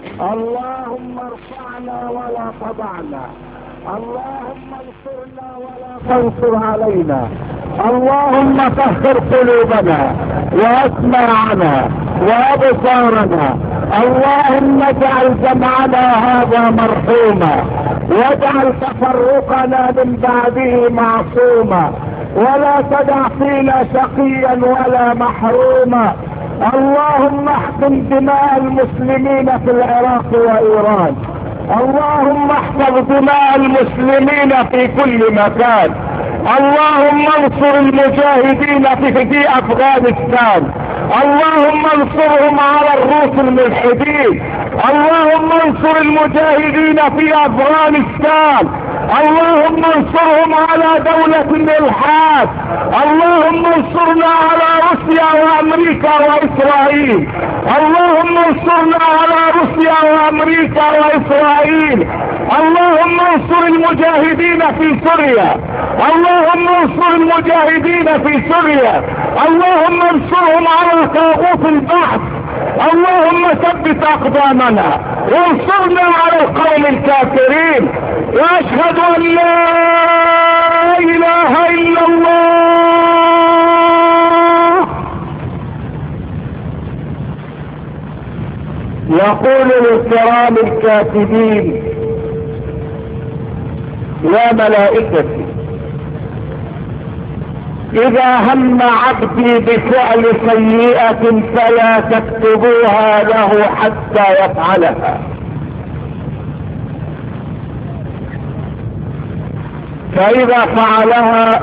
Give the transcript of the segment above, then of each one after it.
اللهم ارفعنا ولا تضعنا، اللهم انصرنا ولا تنصر علينا، اللهم طهر قلوبنا واسماعنا وابصارنا، اللهم اجعل جمعنا هذا مرحوما واجعل تفرقنا من بعده معصوما، ولا تدع فينا شقيا ولا محروما. اللهم احقن دماء المسلمين في العراق وايران، اللهم احفظ دماء المسلمين في كل مكان، اللهم انصر المجاهدين في افغانستان، اللهم انصرهم على الروس الملحدين، اللهم انصر المجاهدين في افغانستان، اللهم انصرهم على دولة الالحاد، اللهم انصرنا على روسيا وامريكا واسرائيل، اللهم انصرنا على روسيا وامريكا واسرائيل، اللهم انصر المجاهدين في سوريا، اللهم انصر المجاهدين في سوريا، اللهم انصرهم على طاغوت البحث، اللهم ثبت اقدامنا وانصرنا على القوم الكافرين. واشهد ان لا اله الا الله. يقول للكرام الكاتبين: يا ملائكتي، اذا هم عبدي بفعل سيئة فلا تكتبوها له حتى يفعلها، فاذا فعلها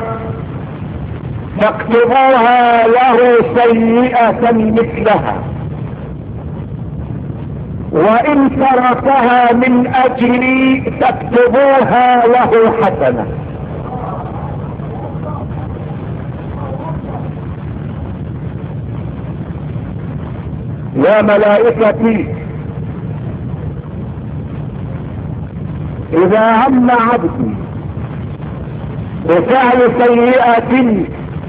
فاكتبوها له سيئة مثلها، وان تركها من اجلي فاكتبوها له حسنة. يا ملائكتي، اذا هم عبدي بفعل سيئة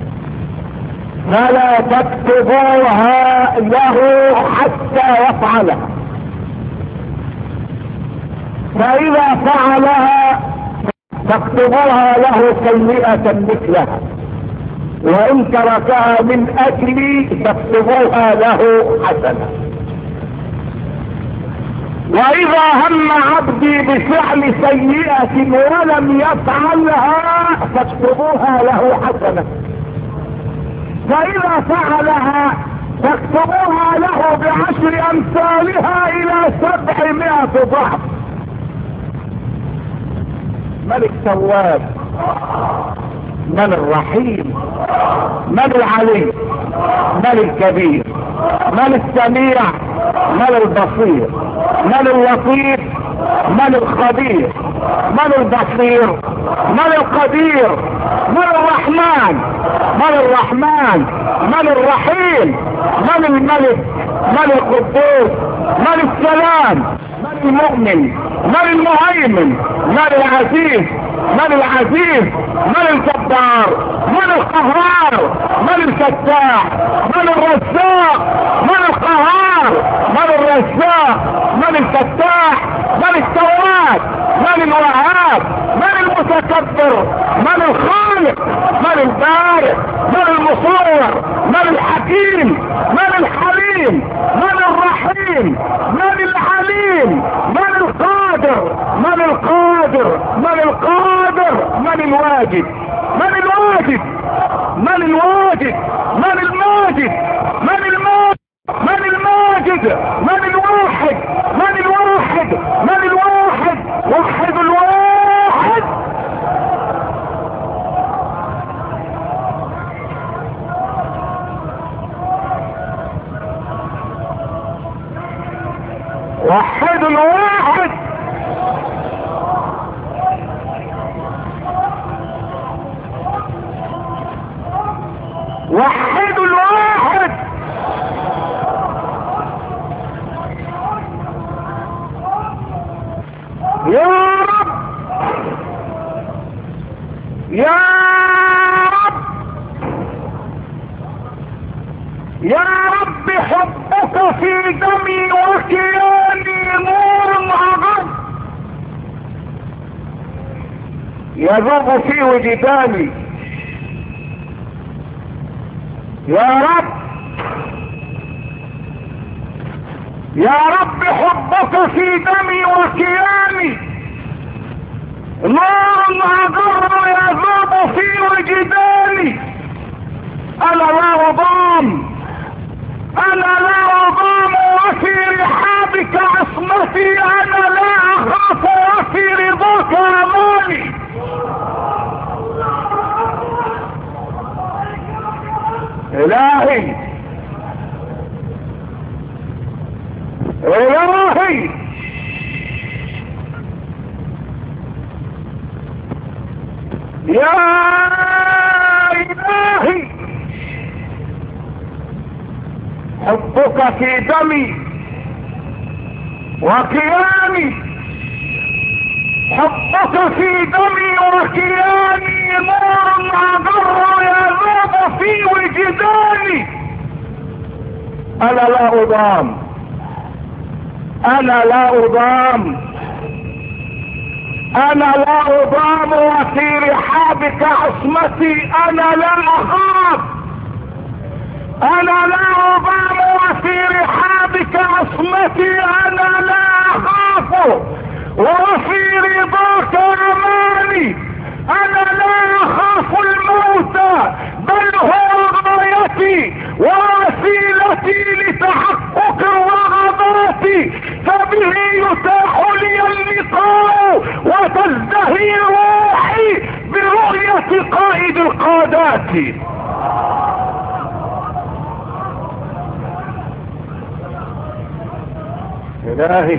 فلا تكتبوها له حتى يفعلها، فاذا فعلها تكتبوها له سيئة مثلها، وان تركها من اجلي تكتبوها له حسنة. واذا هم عبدي بفعل سيئة ولم يفعلها فاكتبوها له حسنة، فاذا فعلها فاكتبوها له ب10 امثالها الى 700 ضعف. ملك تواب، من الرحيم، من العلي، من الكبير، من السميع، من البصير، من اللطيف، من الخبير، من البصير، من القدير، من الرحمن، من الرحمن، من الرحيم، من الملك، من القدوس، من السلام، من المؤمن، من المهيمن، من العزيز، من العزيز، من الجبار، من القهار، من الفتاح، من الرزاق، من القهار، من الرزاق، من الفتاح، من التواب، من الوهاب، من المتكبر، من الخالق، من البارئ، من المصور، من الحكيم، من الحليم، من الرحيم، من العليم، من القادر، من القادر، من القادر، من الواجد، من الواجد، من الواجد، من الماجد، من الماجد، من الماجد، من الواحد، من الواحد، من الواحد، وحد الواحد. وحد الواحد. وحد الواحد. يا رب، يا رب، يا رب، حبك في دمي وكياني يذوب في وجداني. يا رب، يا رب حبك في دمي وكياني نار أضر يذوب في وجداني. أنا لا أضام، أنا لا أضام وفي رحابك عصمتي، أنا لا أخاف وفي رضاك أماني. إلهي إلهي يا إلهي، حبك في دمي وكياني، حبك في دمي وكياني نور أضر يذوب في وجداني. أنا لا أضام، أنا لا أضام، أنا لا أضام وفي رحابك عصمتي، أنا لا أخاف، أنا لا أضام وفي رحابك عصمتي، أنا لا أخاف وفي رضاك أماني. أنا لا أخاف الموت بل هو غايتي ووسيلتي لتحقق الرغبات، فبه يتاح لي اللقاء وتزدهي روحي برؤية قائد القادات. إلهي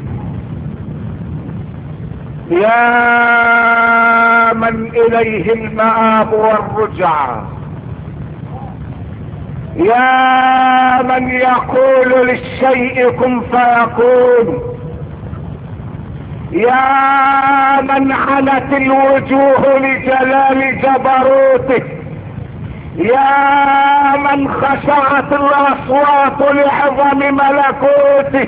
يا من إليه المآب والرجعة، يا من يقول للشيء كن فيكون، يا من عنت الوجوه لجلال جبروته، يا من خشعت الأصوات لعظم ملكوته،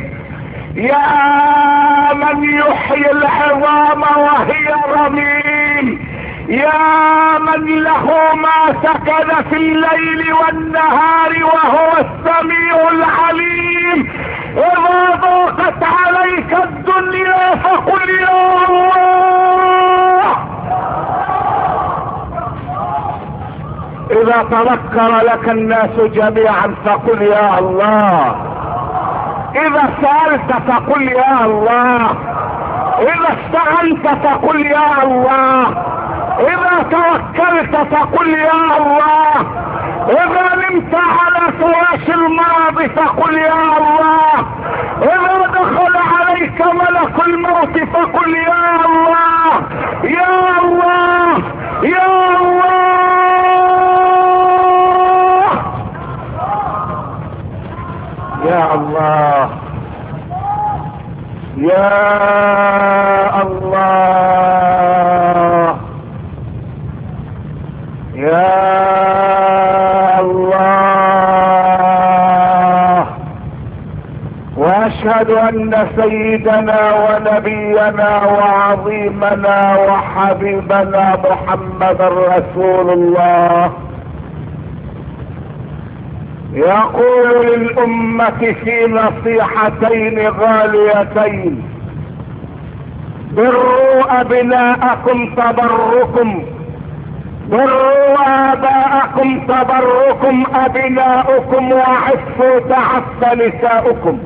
يا من يحيي العظام وهي رميم، يا من له ما سكن في الليل والنهار وهو السميع العليم. إذا ضاقت عليك الدنيا فقل يا الله، إذا تذكر لك الناس جميعا فقل يا الله، إذا سألت فقل يا الله، إذا استعنت فقل يا الله، إذا توكلت فقل يا الله، إذا نمت على فراش المرض فقل يا الله، إذا دخل عليك ملك الموت فقل يا الله، يا الله، يا الله، يا الله، يا الله، يا الله. واشهد ان سيدنا ونبينا وعظيمنا وحبيبنا محمد رسول الله يقول للأمة في نصيحتين غاليتين: بروا أبناءكم تبركم، بروا آباءكم تبركم أبناؤكم، وعفوا تعف نساؤكم.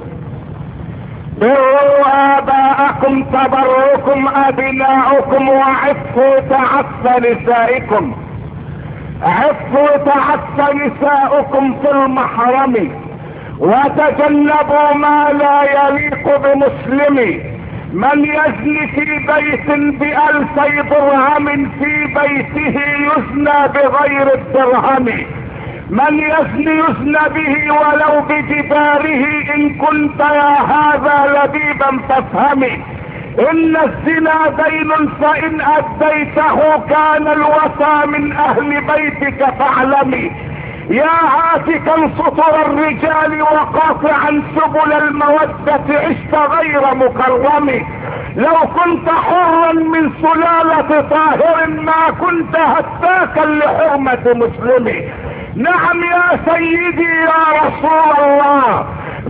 بروا آباءكم تبركم أبناؤكم، وعفوا تعف نسائكم. عفوا تعف نساؤكم في المحرم، وتجنبوا ما لا يليق بمسلم. من يزني في بيت ب2000 درهم في بيته يزنى بغير الدرهم. من يزنى به ولو بجداره. إن كنت يا هذا لبيبا فافهمي، إن الزنا دين فإن أديته كان الوفى من أهل بيتك فاعلمي. يا هاتكا سطر الرجال وقاطعا سبل المودة عشت غير مكرم. لو كنت حرا من سلالة طاهر ما كنت هتاكا لحرمة مسلم. نعم يا سيدي يا رسول الله،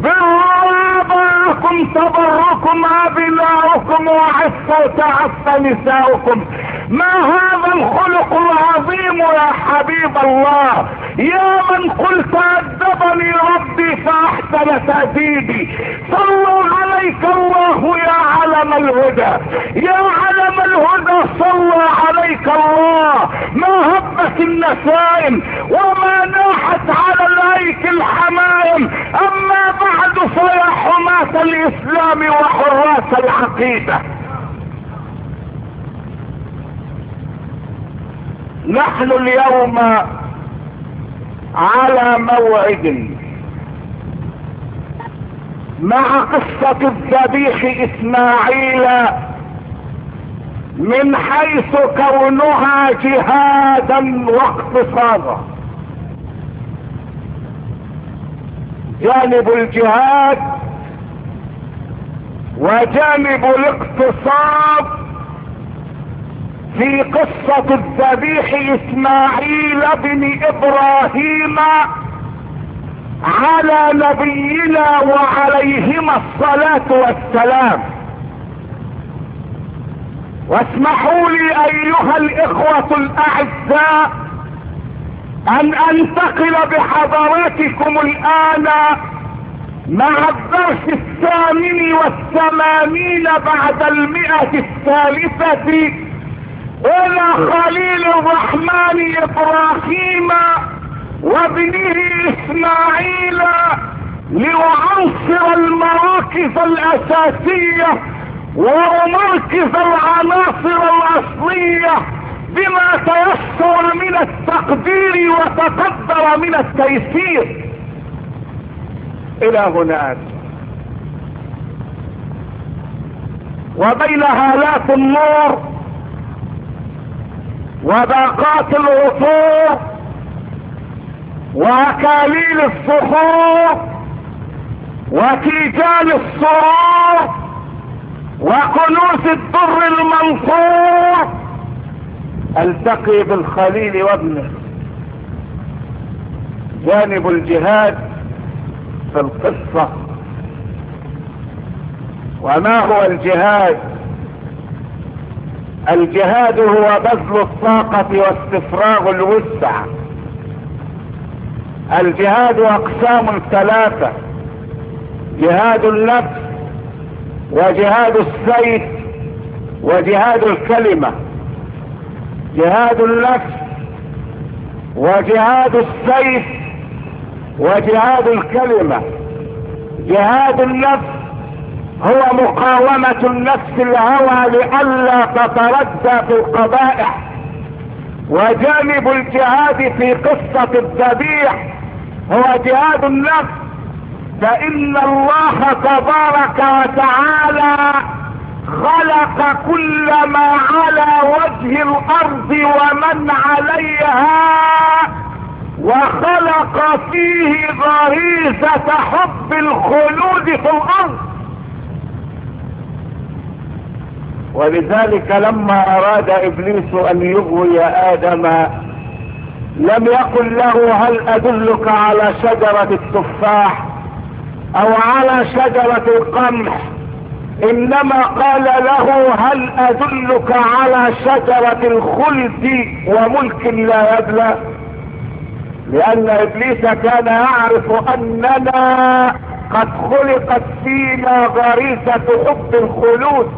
بركم تبركم ابناؤكم وعفوا تعفى نساؤكم. ما هذا الخلق العظيم يا حبيب الله، يا من قلت أدبني ربي فأحسن تأديبي. صلوا عليك الله يا علم الهدى، يا علم الهدى صلى عليك الله. ما هبت النسائم وما ناحت على الايك الحمائم، اما بعد فيا حماة الاسلام وحراس العقيدة، نحن اليوم على موعد مع قصة الذبيح اسماعيل، من حيث كونها جهادا واقتصادا. جانب الجهاد وجانب الاقتصاد في قصة الذبيح اسماعيل بن ابراهيم على نبينا وعليهما الصلاة والسلام. واسمحوا لي ايها الاخوة الاعزاء ان انتقل بحضراتكم الان مع الدرس 88 بعد 100 الثالثة الى خليل الرحمن ابراهيم وابنه اسماعيل، لأعنصر المراكز الاساسية ومركز العناصر الاصلية بما تيسر من التقدير وتقدر من التيسير. الى هناك وبين هالات النور وباقات العطور واكاليل الصخور وتيجان السرور وكنوز الدر المنصور، التقي بالخليل وابنه. جانب الجهاد في القصة. وما هو الجهاد؟ الجهاد هو بذل الطاقة واستفراغ الوسع. الجهاد اقسام ثلاثة: جهاد النفس وجهاد السيف وجهاد الكلمة. جهاد النفس وجهاد السيف وجهاد الكلمة. جهاد النفس هو مقاومة النفس الهوى لئلا تتردى في القبائح. وجانب الجهاد في قصة الذبيح هو جهاد النفس، فإن الله تبارك وتعالى خلق كل ما على وجه الأرض ومن عليها، وخلق فيه غريزة حب الخلود في الأرض. ولذلك لما أراد إبليس أن يغوي آدم لم يقل له هل أدلك على شجرة التفاح أو على شجرة القمح، إنما قال له هل أدلك على شجرة الخلد وملك لا يبلى. لأن إبليس كان يعرف أننا قد خلقت فينا غريزة حب الخلود،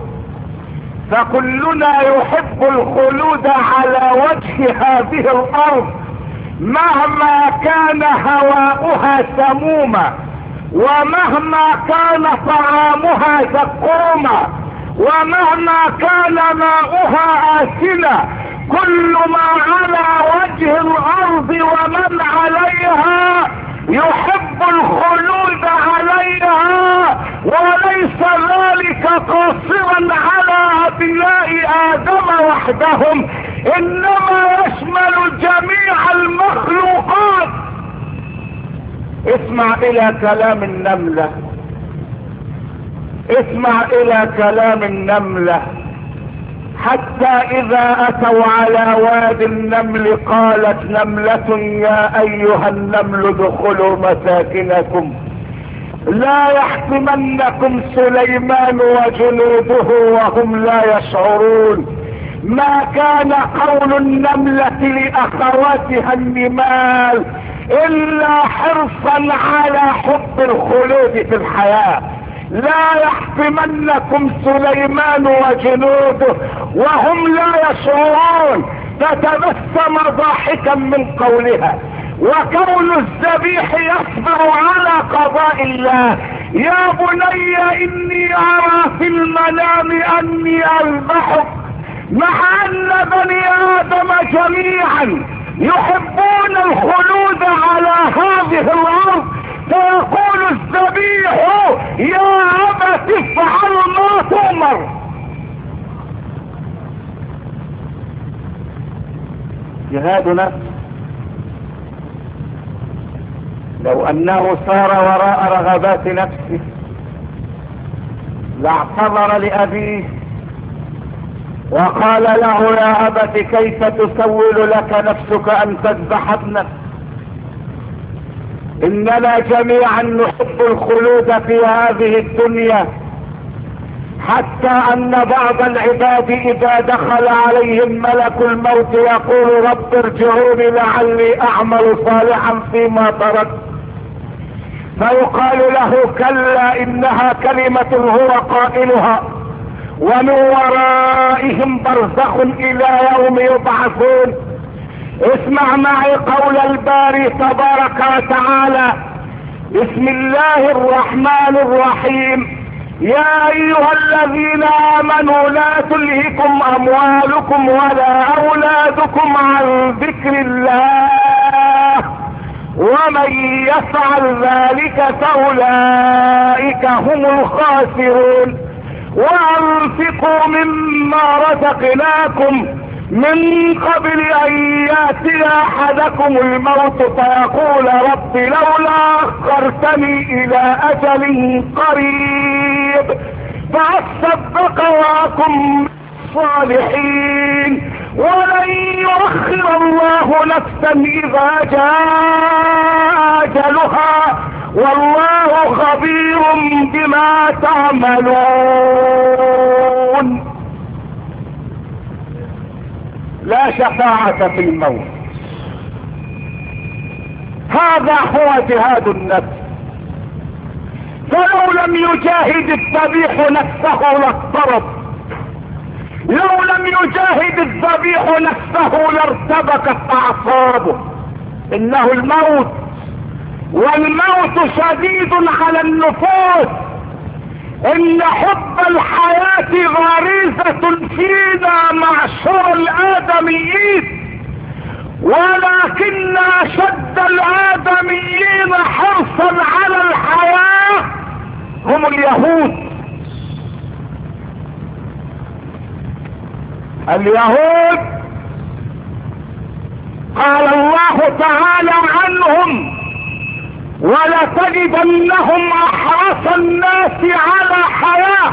فكلنا يحب الخلود على وجه هذه الأرض مهما كان هواؤها سموما، ومهما كان طعامها زقوما، ومهما كان ماؤها آسنا. كل ما على وجه الأرض ومن عليها يحب الخلود عليها، وليس ذلك قاصرا على أبناء آدم وحدهم، إنما يشمل جميع المخلوقات. اسمع إلى كلام النملة. اسمع الى كلام النملة. حتى اذا اتوا على وادي النمل قالت نملة يا ايها النمل ادخلوا مساكنكم لا يحطمنكم سليمان وجنوده وهم لا يشعرون. ما كان قول النملة لاخواتها النمال الا حرصا على حب الخلود في الحياة. لا يحطمنكم سليمان وجنوده وهم لا يشعرون. فتبسم ضاحكا من قولها. وكون الذبيح يصبر على قضاء الله. يا بني اني ارى في المنام اني اذبحك. مع ان بني ادم جميعا يحبون الخلود على هذه الارض، فيقول الذبيح يا ابت افعل ما تؤمر. جهاد نفس. لو انه سار وراء رغبات نفسه لاعتذر لابيه وقال له يا ابت كيف تسول لك نفسك ان تذبح ابنك؟ اننا جميعا نحب الخلود في هذه الدنيا، حتى ان بعض العباد اذا دخل عليهم ملك الموت يقول رب ارجعوني لعلي اعمل صالحا فيما تركت، فيقال له كلا انها كلمة هو قائلها ومن ورائهم برزخ الى يوم يبعثون. اسمع معي قول الباري تبارك وتعالى. بسم الله الرحمن الرحيم. يا ايها الذين امنوا لا تلهكم اموالكم ولا اولادكم عن ذكر الله ومن يفعل ذلك فاولئك هم الخاسرون. وانفقوا مما رزقناكم من قبل ان ياتي احدكم الموت فيقول رب لولا اخرتني الى اجل قريب فاصدق واكن من الصالحين ولن يؤخر الله نفسا اذا جاء اجلها والله خبير بما تعملون. لا شفاعة في الموت. هذا هو جهاد النفس. فلو لم يجاهد الذبيح نفسه لاضطرب. لو لم يجاهد الذبيح نفسه لارتبكت اعصابه. انه الموت، والموت شديد على النفوس. ان حب الحياة غريزة فينا معشر الادميين، ولكن اشد الادميين حرصا على الحياة هم اليهود. اليهود قال الله تعالى عنهم ولتجدنهم احرص الناس على حياة.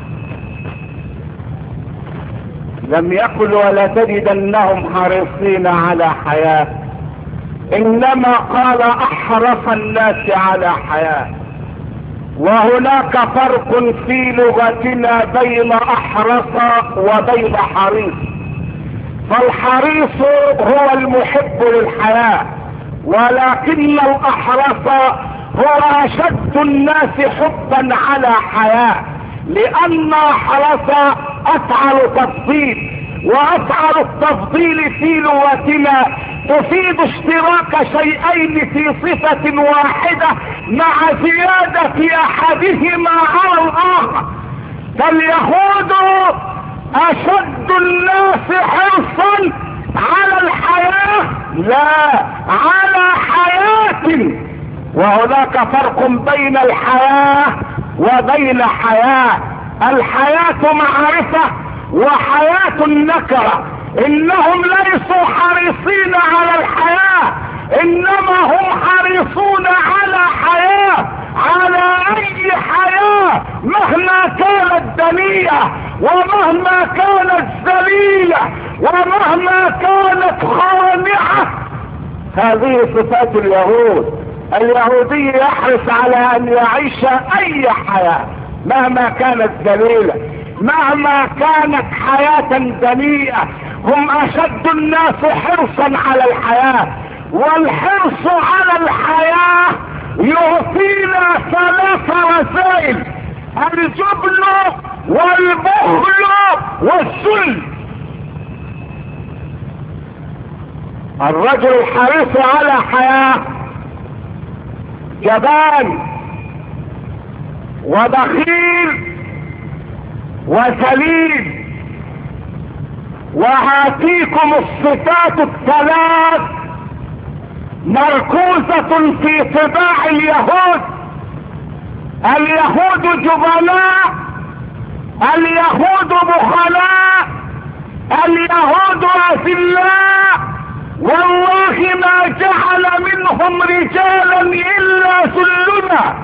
لم يقل ولتجدنهم حريصين على حياة، انما قال احرص الناس على حياة. وهناك فرق في لغتنا بين احرص وبين حريص. فالحريص هو المحب للحياة، ولكن الاحرص هو اشد الناس حبا على حياة، لان احرص افعل تفضيل، وافعل التفضيل في لغتنا تفيد اشتراك شيئين في صفة واحدة مع زيادة احدهما على الاخر. فاليهود اشد الناس حرصا على الحياة، لا على حياة. وهناك فرق بين الحياة وبين حياة. الحياة معرفة وحياة النكرة. انهم ليسوا حريصين على الحياة، انما هم حريصون على حياة. على اي حياة مهما كانت دنيئة ومهما كانت ذليلة ومهما كانت خانعة. هذه صفات اليهود. اليهودي يحرص على ان يعيش اي حياة مهما كانت ذليلة مهما كانت حياة دنيئة. هم اشد الناس حرصا على الحياة، والحرص على الحياة يعطينا 3 رسائل: الجبن والبخل والذل. الرجل الحريص على حياة جبان وبخيل وسليم. وهاتيكم الصفات الثلاث مركوزة في طباع اليهود. اليهود جبناء، اليهود بخلاء، اليهود أذلاء. والله ما جعل منهم رجالا إلا ذلنا،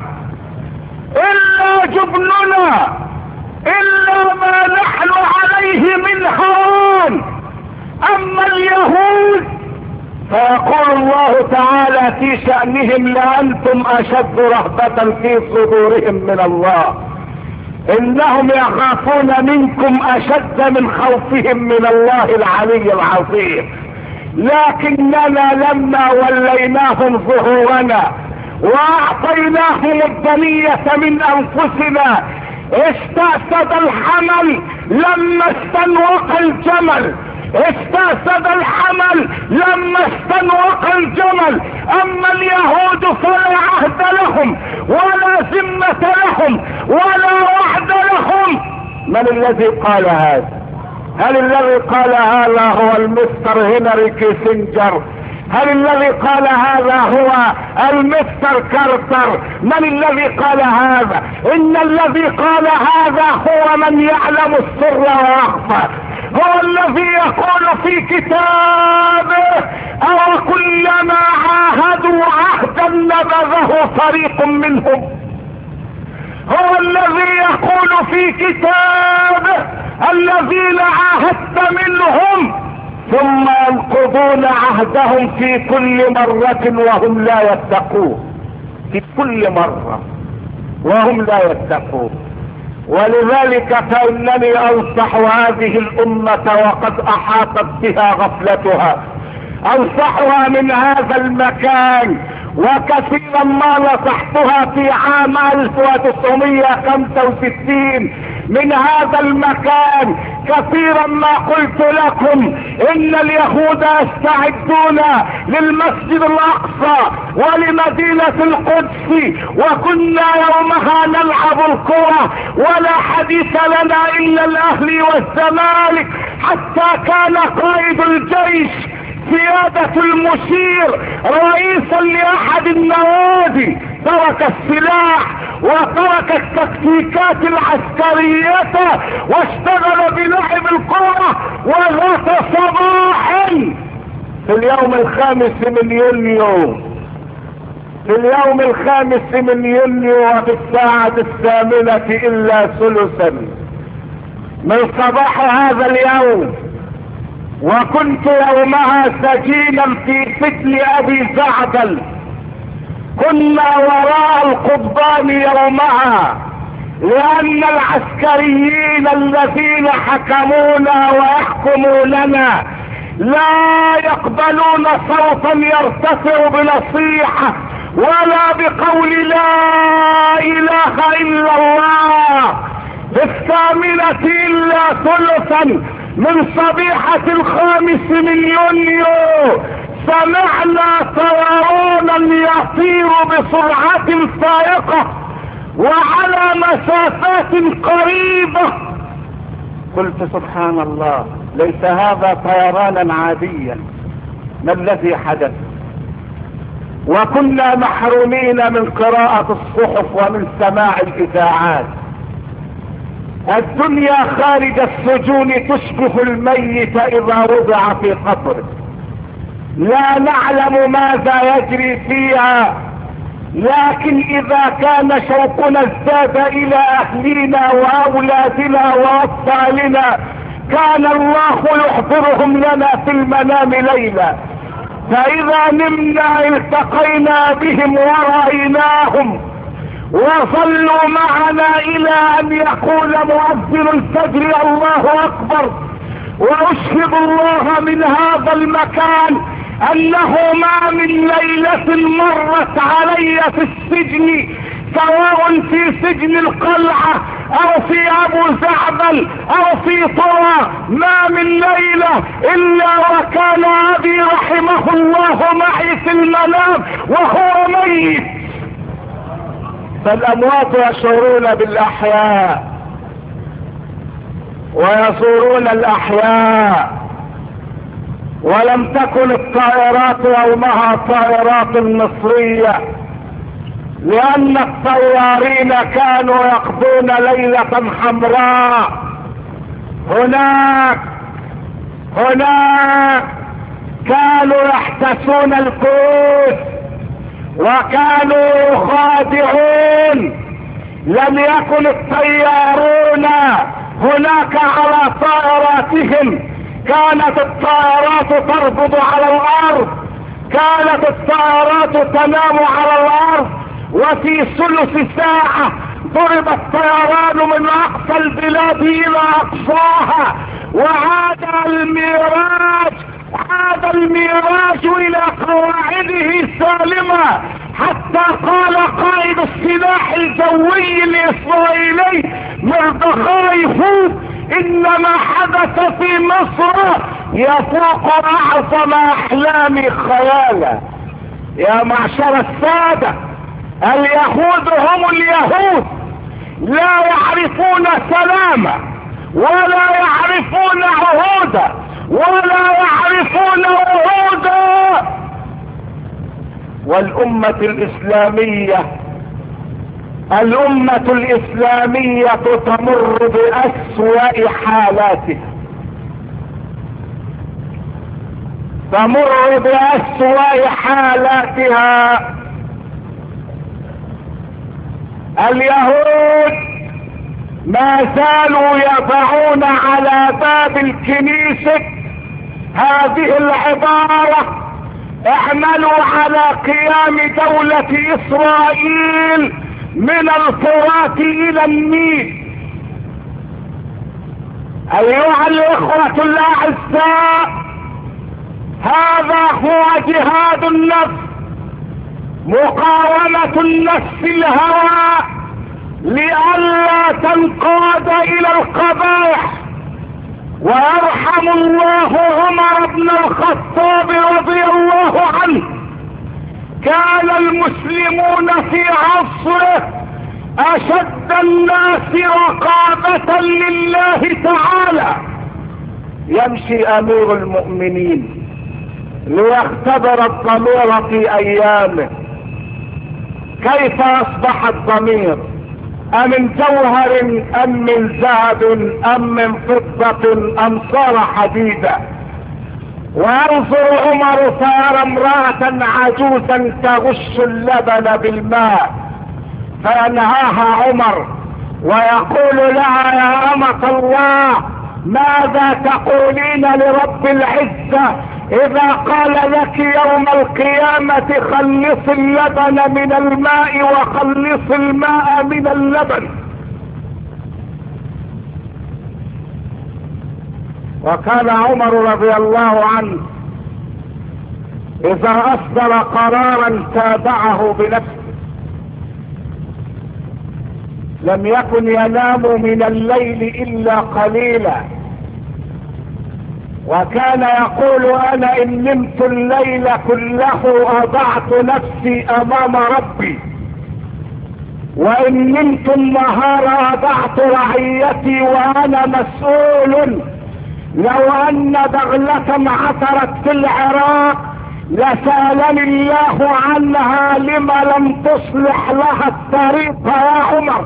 إلا جبننا، إلا ما نحن عليه من هوان. أما اليهود فيقول الله تعالى في شأنهم: لأنتم أشد رهبة في صدورهم من الله، إنهم يخافون منكم أشد من خوفهم من الله العلي العظيم. لكننا لما وليناهم ظهورنا واعطيناهم الدنية من انفسنا استأسد الحمل لما استنوق الجمل، استأسد الحمل لما استنوق الجمل. اما اليهود فلا عهد لهم ولا ذمة لهم ولا وعد لهم. من الذي قال هذا؟ هل الذي قال هذا هو المستر هنري كيسنجر؟ هل الذي قال هذا هو المستر كارتر؟ من الذي قال هذا؟ ان الذي قال هذا هو من يعلم السر ويخفى، هو الذي يقول في كتابه: او كلما عاهدوا عهدا نبذه فريق منهم. هو الذي يقول في كتابه: الذين عاهدت منهم ثم ينقضون عهدهم في كل مرة وهم لا يتقون، في كل مرة وهم لا يتقون. ولذلك فإنني أنصح هذه الأمة وقد أحاطت بها غفلتها، أنصحها من هذا المكان. وكثيرا ما نصحتها في عام 1965 من هذا المكان، كثيرا ما قلت لكم ان اليهود يستعدون للمسجد الاقصى ولمدينة القدس، وكنا يومها نلعب الكرة ولا حديث لنا الا الاهلي والزمالك، حتى كان قائد الجيش سيادة المشير رئيسا لاحد النوادي ترك السلاح وترك التكتيكات العسكرية واشتغل بلعب الكرة. وذات صباح في اليوم 5 من يونيو، في اليوم 5 من يونيو وفي الساعة 8 إلا ثلثا من صباح هذا اليوم، وكنت يومها سجينا في فتل ابي زعبل، كنا وراء القضبان يومها، لان العسكريين الذين حكمونا ويحكموننا لا يقبلون صوتا يرتفع بنصيحة ولا بقول لا اله الا الله. في 8 الا ثلثا من صبيحة 5 من يونيو سمعنا طيرانا يطير بسرعة فائقة وعلى مسافات قريبة. قلت سبحان الله، ليس هذا طيرانا عاديا، ما الذي حدث؟ وكنا محرومين من قراءة الصحف ومن سماع الإذاعات. الدنيا خارج السجون تشبه الميت اذا وضع في قبره، لا نعلم ماذا يجري فيها لكن اذا كان شوقنا ازداد الى اهلنا واولادنا واطفالنا كان الله يحضرهم لنا في المنام ليلا، فاذا نمنا التقينا بهم ورأيناهم وصلوا معنا الى ان يقول مؤذن الفجر الله اكبر. واشهد الله من هذا المكان انه ما من ليلة مرت علي في السجن، سواء في سجن القلعة او في ابو زعبل او في طرى، ما من ليلة الا وكان ابي رحمه الله معي في المنام وهو ميت. فالاموات يشعرون بالاحياء ويزورون الاحياء، ولم تكن الطائرات يومها طائرات مصرية، لان الطيارين كانوا يقضون ليلة حمراء. هناك كانوا يحتسون الكوس وكانوا يخادعون. لم يكن الطيارون هناك على طائراتهم، كانت الطائرات تربض على الارض، كانت الطائرات تنام على الارض، وفي ثلث ساعة ضرب الطيران من اقصى البلاد الى اقصاها، وعاد الميراج الى قواعده سالمة، حتى قال قائد السلاح الجوي الاسرائيلي مردخاي فوق ان ما حدث في مصر يفوق اعظم احلامي خيالا. يا معشر السادة، اليهود هم اليهود، لا يعرفون سلامة ولا يعرفون عهودا ولا يعرفون وعودا. والأمة الإسلامية تمر بأسوأ حالاتها، تمر بأسوأ حالاتها. اليهود ما زالوا يضعون على باب الكنيسة هذه العبارة: اعملوا على قيام دولة إسرائيل من الفرات إلى النيل. أيها الإخوة الأعزاء، هذا هو جهاد النفس، مقاومة النفس الهوى لئلا تنقاد إلى القبائح. ويرحم الله عمر بن الخطاب رضي الله عنه، كان المسلمون في عصره اشد الناس رقابة لله تعالى. يمشي امير المؤمنين ليختبر الضمير في ايامه، كيف اصبح الضمير؟ أمن جوهر أم من ذهب أم من فضة أم صار حديدا؟ وينظر عمر فيرى امرأة عجوزا تغش اللبن بالماء، فينهاها عمر ويقول لها: يا أمة الله، ماذا تقولين لرب العزة إذا قال لك يوم القيامة خلص اللبن من الماء وخلص الماء من اللبن؟ وكان عمر رضي الله عنه إذا أصدر قرارا تابعه بنفسه، لم يكن ينام من الليل إلا قليلا، وكان يقول: أنا إن نمت الليل كله أضعت نفسي أمام ربي، وإن نمت النهار أضعت رعيتي وأنا مسؤول. لو أن بغلة عثرت في العراق لسألني الله عنها لما لم تصلح لها الطريق يا عمر.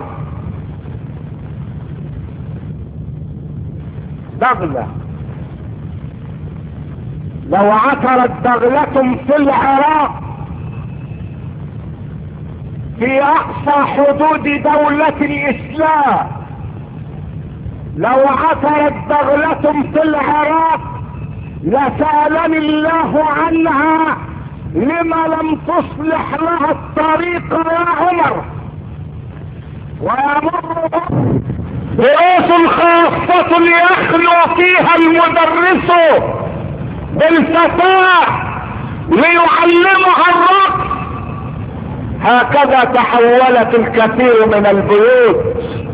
بغلة لو عثرت بغلة في العراق في اقصى حدود دولة الاسلام لو عثرت بغلة في العراق لسألني الله عنها لما لم تصلح لها الطريق يا عمر. ويمر دروس خاصة يخلو فيها المدرس بالفتاة ليعلمها الرقص. هكذا تحولت الكثير من البيوت،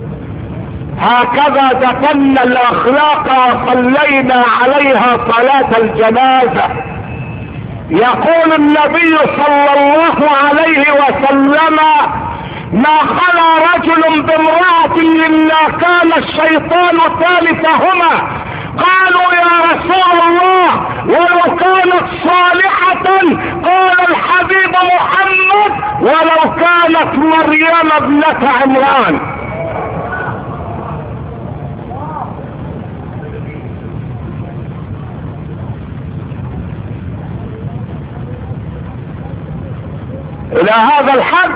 هكذا دفنا الاخلاق وصلينا عليها صلاة الجنازة. يقول النبي صلى الله عليه وسلم: ما خلا رجل بامرأة الا كان الشيطان ثالثهما. قالوا يا رسول الله ولو كانت صالحة؟ قال الحبيب محمد: ولو كانت مريم ابنة عمران. الى هذا الحد،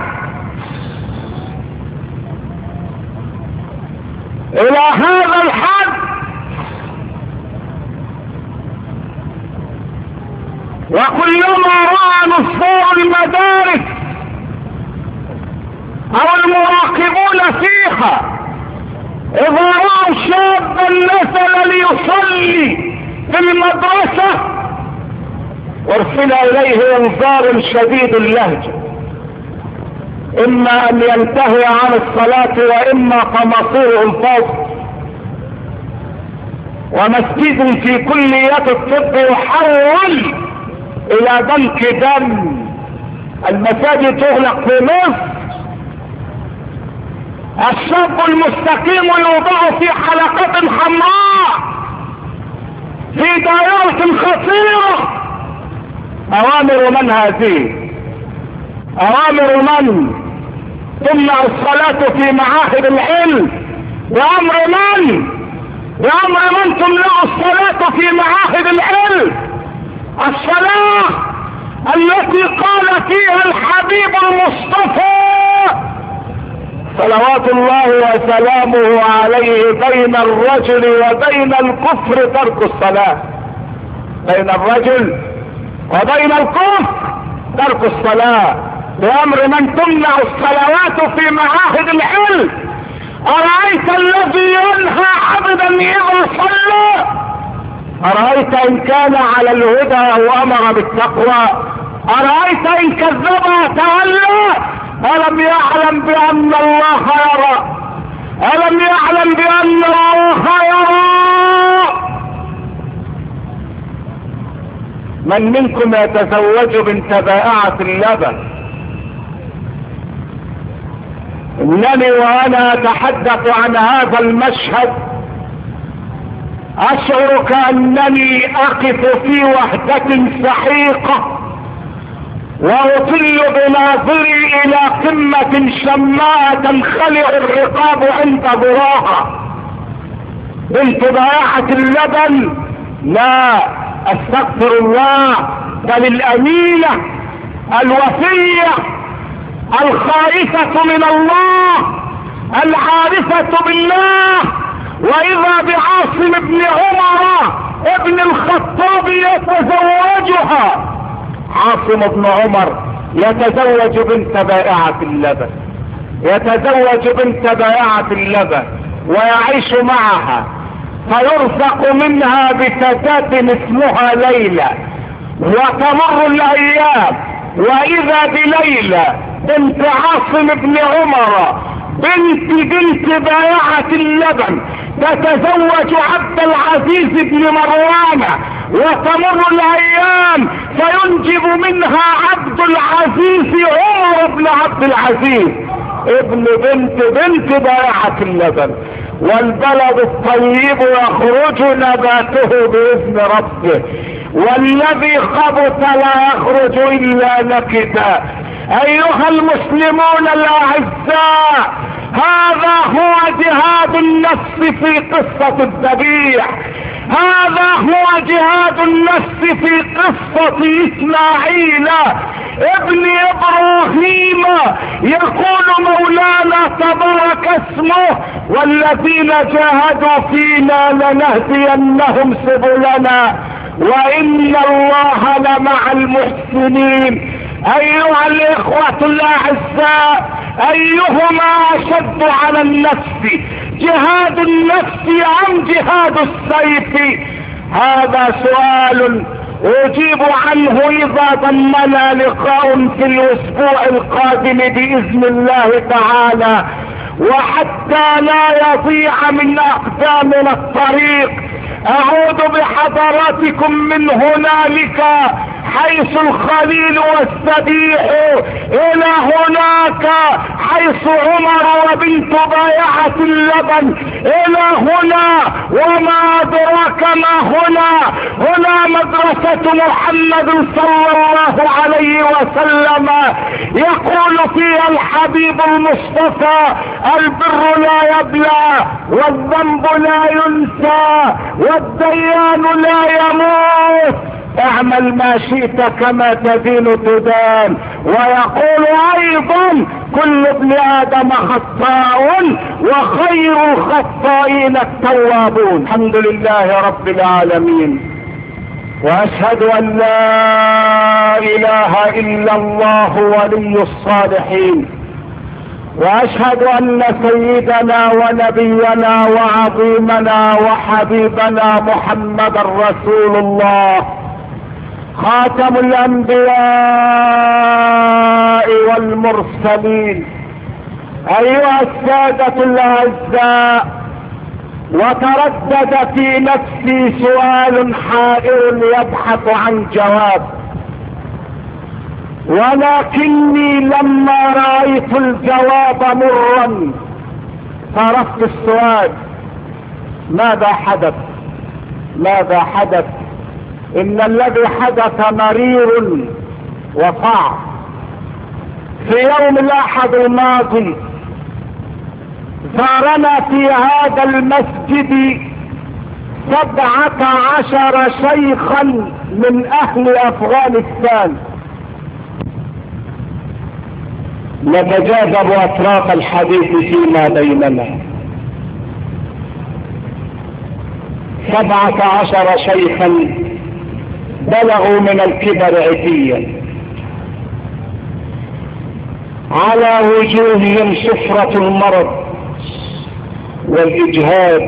الى هذا الحد وكلما رأى نصور المدارس او المراقبون فيها اذا رأوا شابا نزل ليصلي في المدرسة ارسل اليه انذار شديد اللهجة، اما ان ينتهي عن الصلاة واما فمصيره الفوق. ومسجد في كلية الطب يحول الى دنك دم. المساجد تغلق في مصر، الشاب المستقيم يوضع في حلقة حمراء في دائرة خطيرة. اوامر من هذه؟ اوامر من تمنع الصلاة في معاهد العلم؟ بأمر من؟ بأمر من تمنع الصلاة في معاهد العلم؟ الصلاة التي قال فيها الحبيب المصطفى صلوات الله وسلامه عليه: بين الرجل وبين الكفر ترك الصلاة. بين الرجل وبين الكفر ترك الصلاة. بأمر من تمنع الصلوات في معاهد العلم. أرأيت الذي ينهى عبدا إذا صلى؟ أرأيت إن كان على الهدى وأمر بالتقوى؟ أرأيت إن كذب وتولى؟ ألم يعلم بأن الله يرى؟ ألم يعلم بأن الله يرى؟ من منكم يتزوج بنت بائعة اللبن؟ انني وانا اتحدث عن هذا المشهد اشعر كأنني اقف في وحدة سحيقة واطل بناظري الى قمة شماء تنخلع الرقاب عند ذراها. بنت بائعة اللبن؟ لا، استغفر الله، بل الامينة الوفية الخائفة من الله العارفة بالله. واذا بعاصم بن عمر ابن الخطاب يتزوجها. عاصم بن عمر يتزوج بنت بائعة اللبن، يتزوج بنت بائعة اللبن ويعيش معها، فيرزق منها بفتاة اسمها ليلى. وتمر الايام واذا بليلى بنت عاصم بن عمر بنت بائعة اللبن تتزوج عبد العزيز بن مروان. وتمر الايام فينجب منها عبد العزيز عمر بن عبد العزيز ابن بنت بائعة اللبن. والبلد الطيب يخرج نباته باذن ربه، والذي خبث لا يخرج الا نكدا. ايها المسلمون الاعزاء، هذا هو جهاد النفس في قصة الذبيح، هذا هو جهاد النفس في قصة اسماعيل ابن ابراهيم يقول مولانا تبارك اسمه: والذين جاهدوا فينا لنهدينهم سبلنا وان الله لمع المحسنين. ايها الاخوة الاعزاء، ايهما اشد على النفس، جهاد النفس ام جهاد السيف؟ هذا سؤال اجيب عنه اذا ضمنا لقاء في الاسبوع القادم باذن الله تعالى. وحتى لا يضيع من اقدامنا الطريق، اعود بحضراتكم من هنالك حيث الخليل والسبيح الى هناك حيث عمر وبنت ضيعة اللبن، الى هنا وما ادراك ما هنا. هنا مدرسة محمد صلى الله عليه وسلم، يقول فيها الحبيب المصطفى: البر لا يبلى والذنب لا ينسى والديان لا يموت، اعمل ما شئت كما تدين تدان. ويقول ايضا: كل ابن ادم خطاء وخير الخطائين التوابون. الحمد لله رب العالمين، واشهد ان لا اله الا الله ولي الصالحين، واشهد ان سيدنا ونبينا وعظيمنا وحبيبنا محمد رسول الله، خاتم الانبياء والمرسلين. ايها السادة الاعزاء، وتردد في نفسي سؤال حائر يبحث عن جواب، ولكني لما رأيت الجواب مرا صرفت السؤال: ماذا حدث؟ ماذا حدث؟ ان الذي حدث مرير وصعب. في يوم الاحد الماضي زارنا في هذا المسجد 17 شيخا من اهل افغانستان. نتجاذب اطراف الحديث فيما بيننا. 17 شيخا بلغوا من الكبر عتيا، على وجوههم سفرة المرض والاجهاد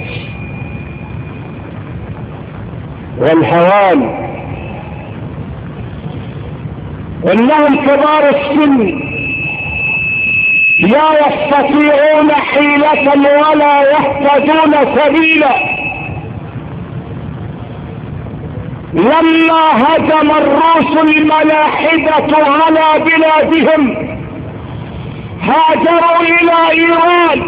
والهوان، انهم كبار السن لا يستطيعون حيلة ولا يهتدون سبيلا. لما هجم الروس الملاحدة على بلادهم هاجروا الى ايران،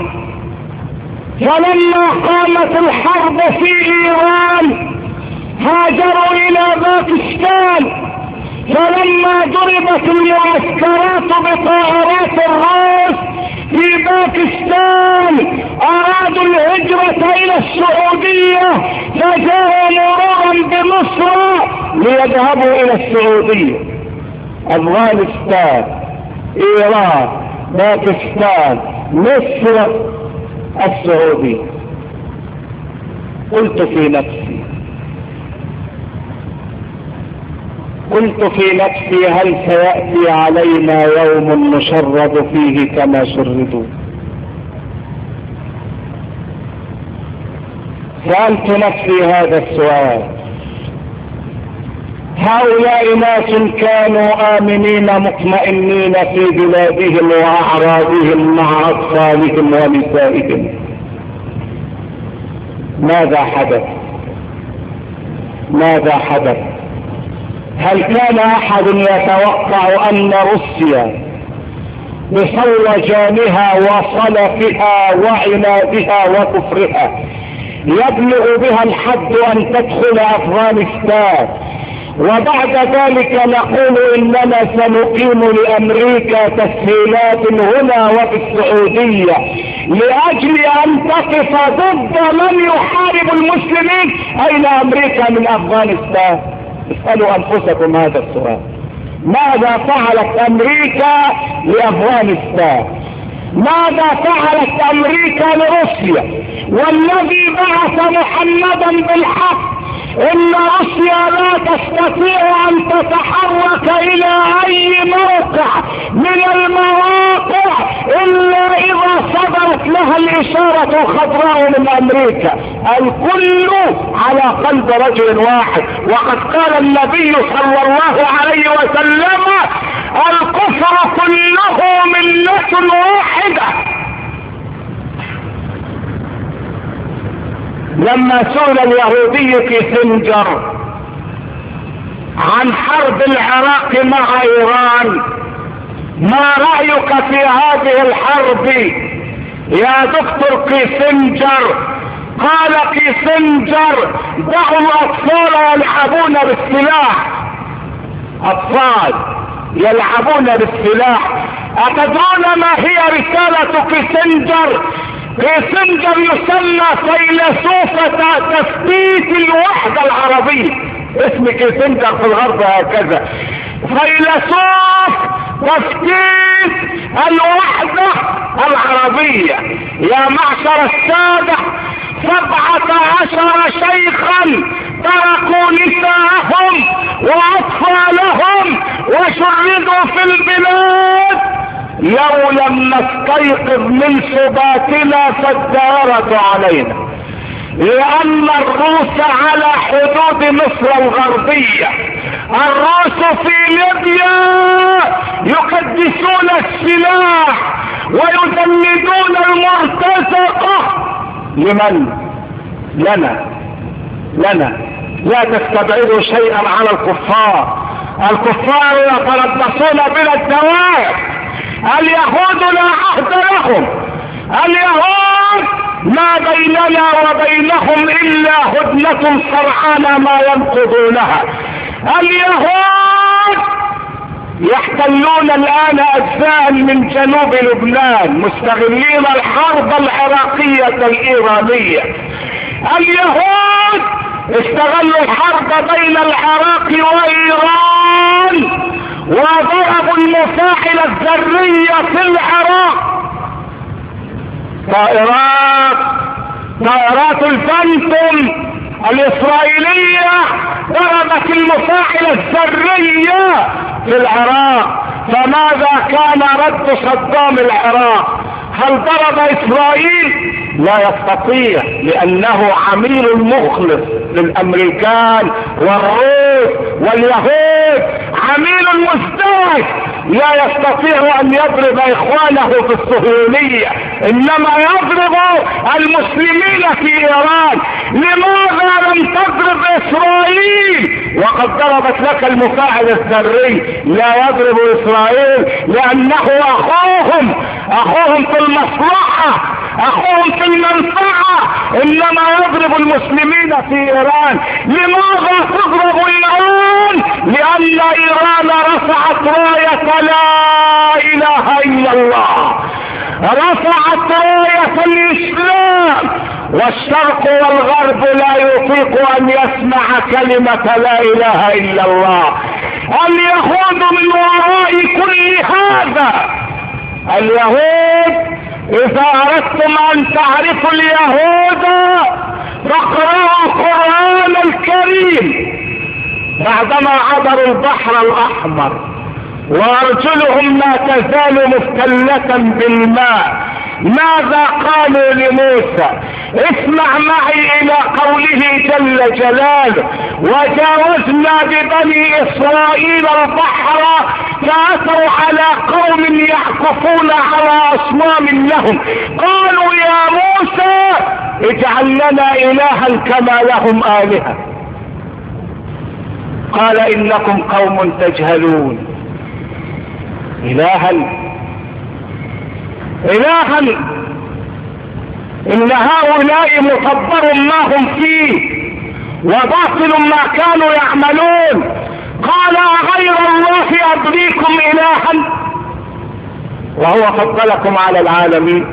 فلما قامت الحرب في ايران هاجروا الى باكستان، فلما ضربت المعسكرات بطائرات الروس في باكستان ارادوا الهجرة الى السعودية، فجاءوا مرورا بمصر ليذهبوا الى السعودية. افغانستان، ايران، باكستان، مصر، السعودية. قلت في نفسي هل سيأتي علينا يوم نشرد فيه كما شردوا؟ سألت نفسي هذا السؤال. هؤلاء ناس كانوا آمنين مطمئنين في بلادهم وأعراضهم مع أطفالهم ونسائهم. ماذا حدث؟ هل كان احد يتوقع ان روسيا بصولجانها وصلفها وعنادها وكفرها يبلغ بها الحد ان تدخل افغانستان، وبعد ذلك نقول اننا سنقيم لامريكا تسهيلات هنا وفي السعودية لاجل ان تقف ضد من يحارب المسلمين؟ اين امريكا من افغانستان؟ اسألوا انفسكم هذا السؤال. ماذا فعلت امريكا لافغانستان؟ ماذا فعلت امريكا لروسيا؟ والذي بعث محمدا بالحق ان روسيا لا تستطيع ان تتحرك الى اي موقع من المواقع الا اذا صدرت لها الاشارة الخضراء من امريكا. الكل على قلب رجل واحد. وقد قال النبي صلى الله عليه وسلم: الكفر كله ملة واحدة. لما سئل اليهودي كيسنجر عن حرب العراق مع ايران: ما رأيك في هذه الحرب يا دكتور كيسنجر؟ قال كيسنجر: دعوا الاطفال يلعبون بالسلاح. اطفال يلعبون بالسلاح. اتدرون ما هي رسالة كيسنجر؟ كيسنجر يسمى فيلسوف تثبيت الوحدة العربية. اسم كيسنجر في الغرب هكذا: فيلسوف تثبيت الوحدة العربيية. يا معشر السادة، 17 شيخا تركوا نساءهم واطفالهم وشردوا في البلاد. لو لم نستيقظ من سباتنا فالدائرة علينا، لان الروس على حدود مصر الغربية. الروس في ليبيا يقدسون السلاح ويجندون المرتزقة. لمن؟ لنا. لا تستبعدوا شيئا على الكفار. الكفار يتربصون بنا الدوائر. اليهود لا عهد لهم. اليهود ما بيننا وبينهم الا هدنة صرعانة ما ينقضونها. اليهود يحتلون الان اجزاء من جنوب لبنان مستغلين الحرب العراقية الايرانية. اليهود استغلوا الحرب بين العراق وايران وضربوا المفاعل الذرية في العراق. طائرات الفانتوم الاسرائيلية ضربت المفاعل الذرية في العراق. فماذا كان رد صدام العراق؟ هل ضرب اسرائيل؟ لا يستطيع، لانه عميل مخلص للامريكان والروس واليهود، عميل مزدوج لا يستطيع ان يضرب اخوانه في الصهيونية، انما يضرب المسلمين في ايران. لماذا لم تضرب اسرائيل وقد ضربت لك المفاعل الذري؟ لا يضرب اسرائيل لانه اخوهم في المصلحة، اخوهم في المنفعة، انما يضرب المسلمين في ايران. لماذا تضرب ايران؟ لان ايران رفعت راية لا اله الا الله، رفعت راية الاسلام، والشرق والغرب لا يطيق ان يسمع كلمة لا اله الا الله. اليهود من وراء كل هذا. اليهود اذا اردتم ان تعرفوا اليهود فاقرأوا القرآن الكريم. بعدما عبروا البحر الاحمر وارجلهم ما تزال مفتلة بالماء، ماذا قالوا لموسى؟ اسمع معي الى قوله جل جلاله: وجاوزنا ببني اسرائيل البحر فاتوا على قوم يعكفون على اصنام لهم، قالوا يا موسى اجعل لنا الها كما لهم آلهة. قال انكم قوم تجهلون. الها ان هؤلاء مصبر ما هم فيه وباطل ما كانوا يعملون. قال غير الله ابغيكم الها وهو فضلكم على العالمين.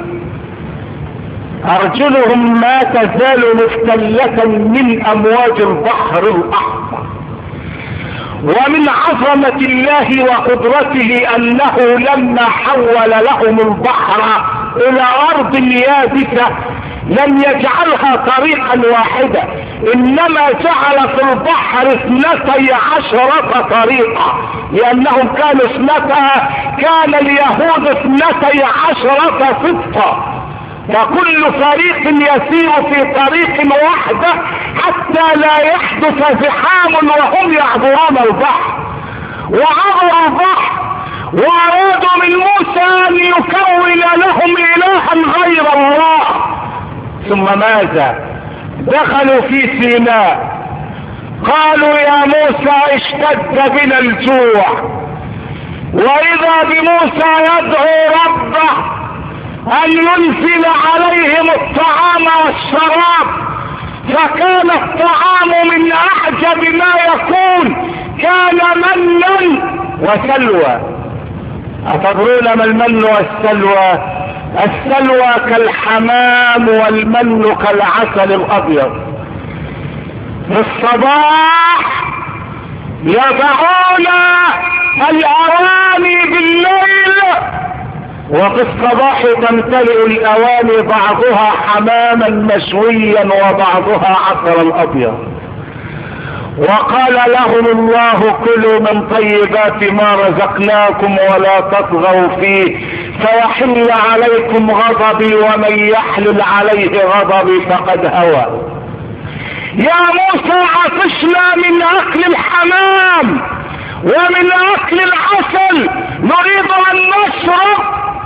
ارجلهم ما تزال مفتلة من امواج البحر الاحمر، ومن عظمة الله وقدرته انه لما حول لهم البحر الى ارض يابسة لم يجعلها طريقا واحدة، انما جعل في البحر 12 طريقة، لانهم كانوا كان اليهود 12 سبطة، فكل فريق يسير في طريق واحدة حتى لا يحدث زحام وهم يعبرون البحر. وعبروا البحر وارادوا من موسى ان يكون لهم الها غير الله. ثم ماذا؟ دخلوا في سيناء، قالوا يا موسى اشتد بنا الجوع، واذا بموسى يدعو ربه ان ينزل عليهم الطعام والشراب، فكان الطعام من اعجب ما يكون، كان منا وسلوى. أتدرون ما المن والسلوى؟ السلوى كالحمام والمن كالعسل الابيض. في الصباح يضعون الاواني بالليل، وفي الصباح تمتلئ الاواني بعضها حماما مشويا وبعضها عسلا ابيض. وقال لهم الله كلوا من طيبات ما رزقناكم ولا تطغوا فيه فيحل عليكم غضبي ومن يحلل عليه غضبي فقد هوى. يا موسى عطشنا من اكل الحمام ومن اكل العسل، نريد ان نشرب.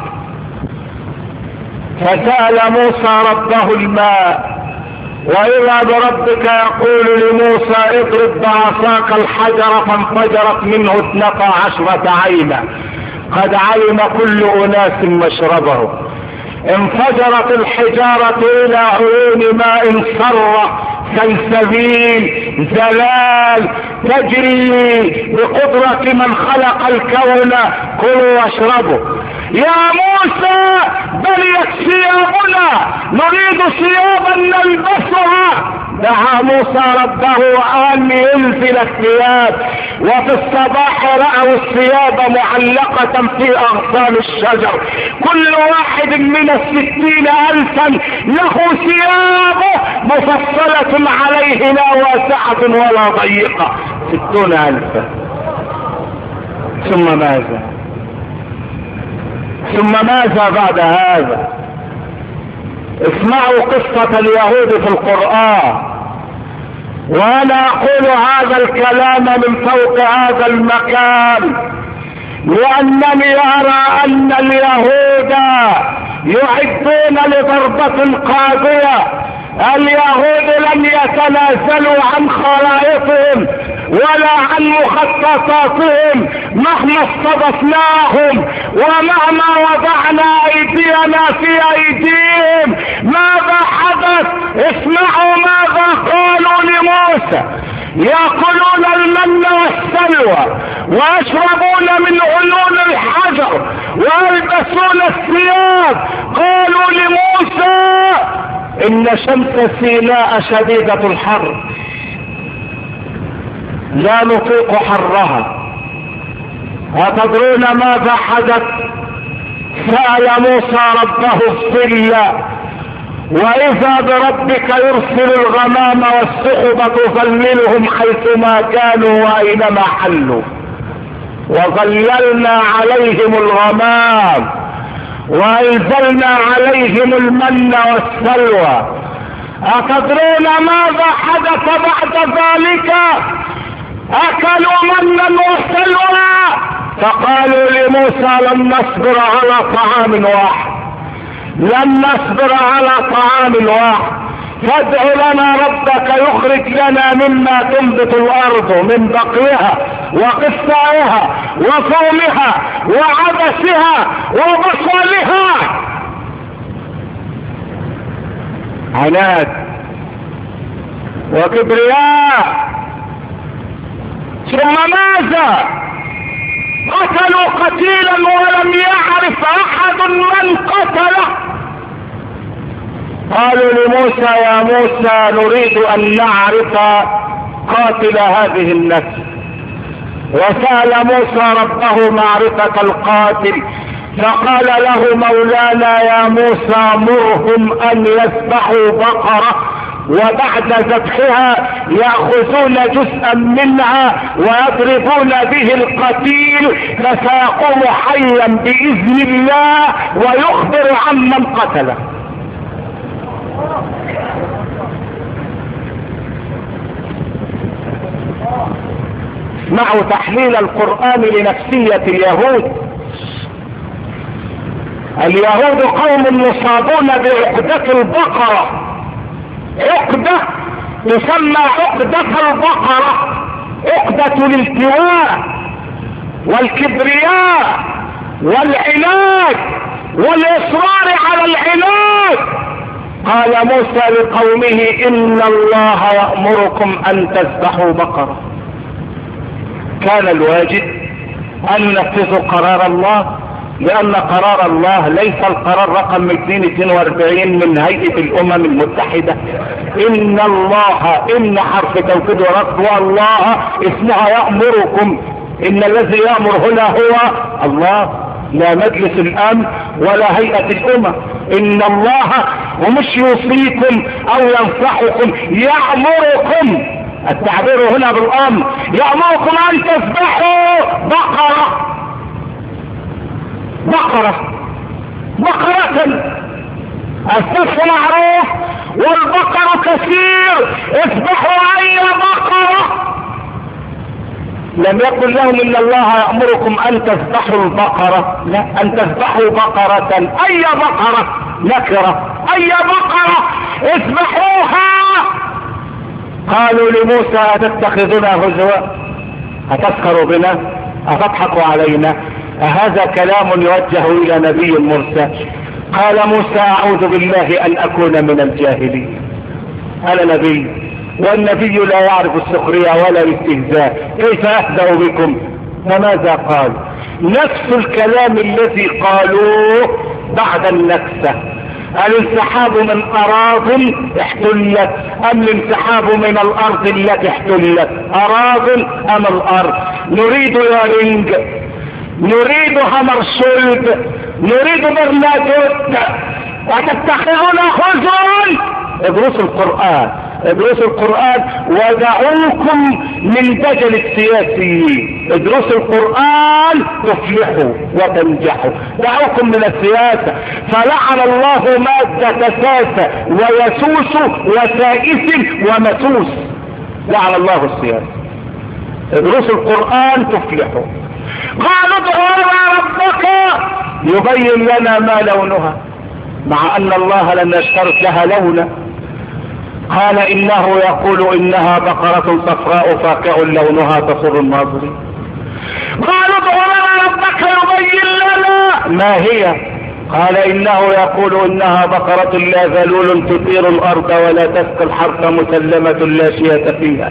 فسأل موسى ربه الماء، واذا بربك يقول لموسى اضرب بعصاك الحجر فانفجرت منه 12 عينا قد علم كل اناس مشربه. انفجرت الحجارة الى عيون ماء صرة سلسبيل زلال تجري بقدرة من خلق الكون، كلوا واشربوا. يا موسى بليت ثيابنا، نريد ثيابا نلبسها. دعا موسى ربه ان ينزل الثياب، وفي الصباح رأوا الثياب معلقة في اغصان الشجر، كل واحد من 60,000 له ثيابه مفصلة عليه لا واسعة ولا ضيقة، 60,000. ثم ماذا بعد هذا؟ اسمعوا قصة اليهود في القرآن. وانا اقول هذا الكلام من فوق هذا المكان لانني ارى ان اليهود يعدون لضربة قاضية. اليهود لم يتنازلوا عن خرائطهم ولا عن مخططاتهم مهما استضفناهم ومهما وضعنا ايدينا في ايديهم. ماذا حدث؟ اسمعوا ماذا قالوا لموسى: يأكلون المن والسلوى ويشربون من عيون الحجر ويلبسون الثياب. قالوا لموسى: ان شمس سيناء شديدة الحر لا نطيق حرها. أتدرون ماذا حدث؟ سأل موسى ربه الظل، واذا بربك يرسل الغمام والسحب تظللهم حيثما كانوا واينما حلوا، وظللنا عليهم الغمام وانزلنا عليهم المن والسلوى. أتدرون ماذا حدث بعد ذلك؟ اكلوا منا وسلوى، فقالوا لموسى: لن نصبر على طعام واحد، لن نصبر على طعام واحد، فادع لنا ربك يخرج لنا مما تنبت الارض من بقلها وقثائها وفومها وعدسها وبصلها. عناد وكبرياء. ثم ماذا؟ قتلوا قتيلا ولم يعرف احد من قتله. قالوا لموسى: يا موسى نريد ان نعرف قاتل هذه النفس. وسأل موسى ربه معرفة القاتل، فقال له مولانا يا موسى مرهم ان يذبحوا بقرة، وبعد ذبحها يأخذون جزءا منها ويضربون به القتيل فسيقوم حيا بإذن الله ويخبر عمن قتله. اسمعوا تحليل القرآن لنفسية اليهود. اليهود قوم مصابون بعقدة البقرة، عقدة تسمى عقدة البقرة، عقدة الالتواء والكبرياء والعناد والإصرار على العناد. قال موسى لقومه إن الله يأمركم أن تذبحوا بقرة. كان الواجب أن ينفذوا قرار الله، لأن قرار الله ليس القرار رقم 242 من هيئة الأمم المتحدة. إن الله، إن حرف توكيد ورد، والله اسمها يأمركم. إن الذي يأمر هنا هو الله، لا مجلس الأمن ولا هيئة الأمم. إن الله ومش يوصيكم أو ينصحكم، يأمركم. التعبير هنا بالأمر، يأمركم أن تذبحوا بقرة. بقرة الذبح معروف والبقر كثير، اذبحوا اي بقرة. لم يقل لهم ان الله يأمركم ان تذبحوا البقرة، لا، ان تذبحوا بقرة. اي بقرة؟ نكرة. اي بقرة؟ اذبحوها. قالوا لموسى اتتخذنا هزوا؟ اتسخروا بنا؟ اتضحكوا علينا؟ هذا كلام يوجه الى نبي مرسل. قال موسى اعوذ بالله ان اكون من الجاهلين. انا نبي، والنبي لا يعرف السخرية ولا الاستهزاء، كيف يهزأ بكم؟ فماذا قال؟ نفس الكلام الذي قالوه بعد النكسة. الانسحاب من اراض احتلت ام الانسحاب من الارض التي احتلت؟ اراض ام الارض؟ نريد يارينج، نريد همرشولد، نريد برنادوت، وتتخذون هزوا. ادرسوا القرآن، ادرسوا القرآن ودعوكم من دجل السياسيين. ادرسوا القرآن تفلحوا وتنجحوا. دعوكم من السياسة، فلعن الله مادة ساسة ويسوس وسائس ومسوس. لعن الله السياسة. ادرسوا القرآن تفلحوا. قالوا ادعوا لنا ربك يبين لنا ما لونها، مع ان الله لم يشترط لها لونا. قال انه يقول انها بقرة صفراء فاقع لونها تسر الناظرين. قالوا ادعوا لنا ربك يبين لنا ما هي. قال انه يقول انها بقرة لا ذلول تثير الارض ولا تسقي الحرث مسلمة لا شية فيها.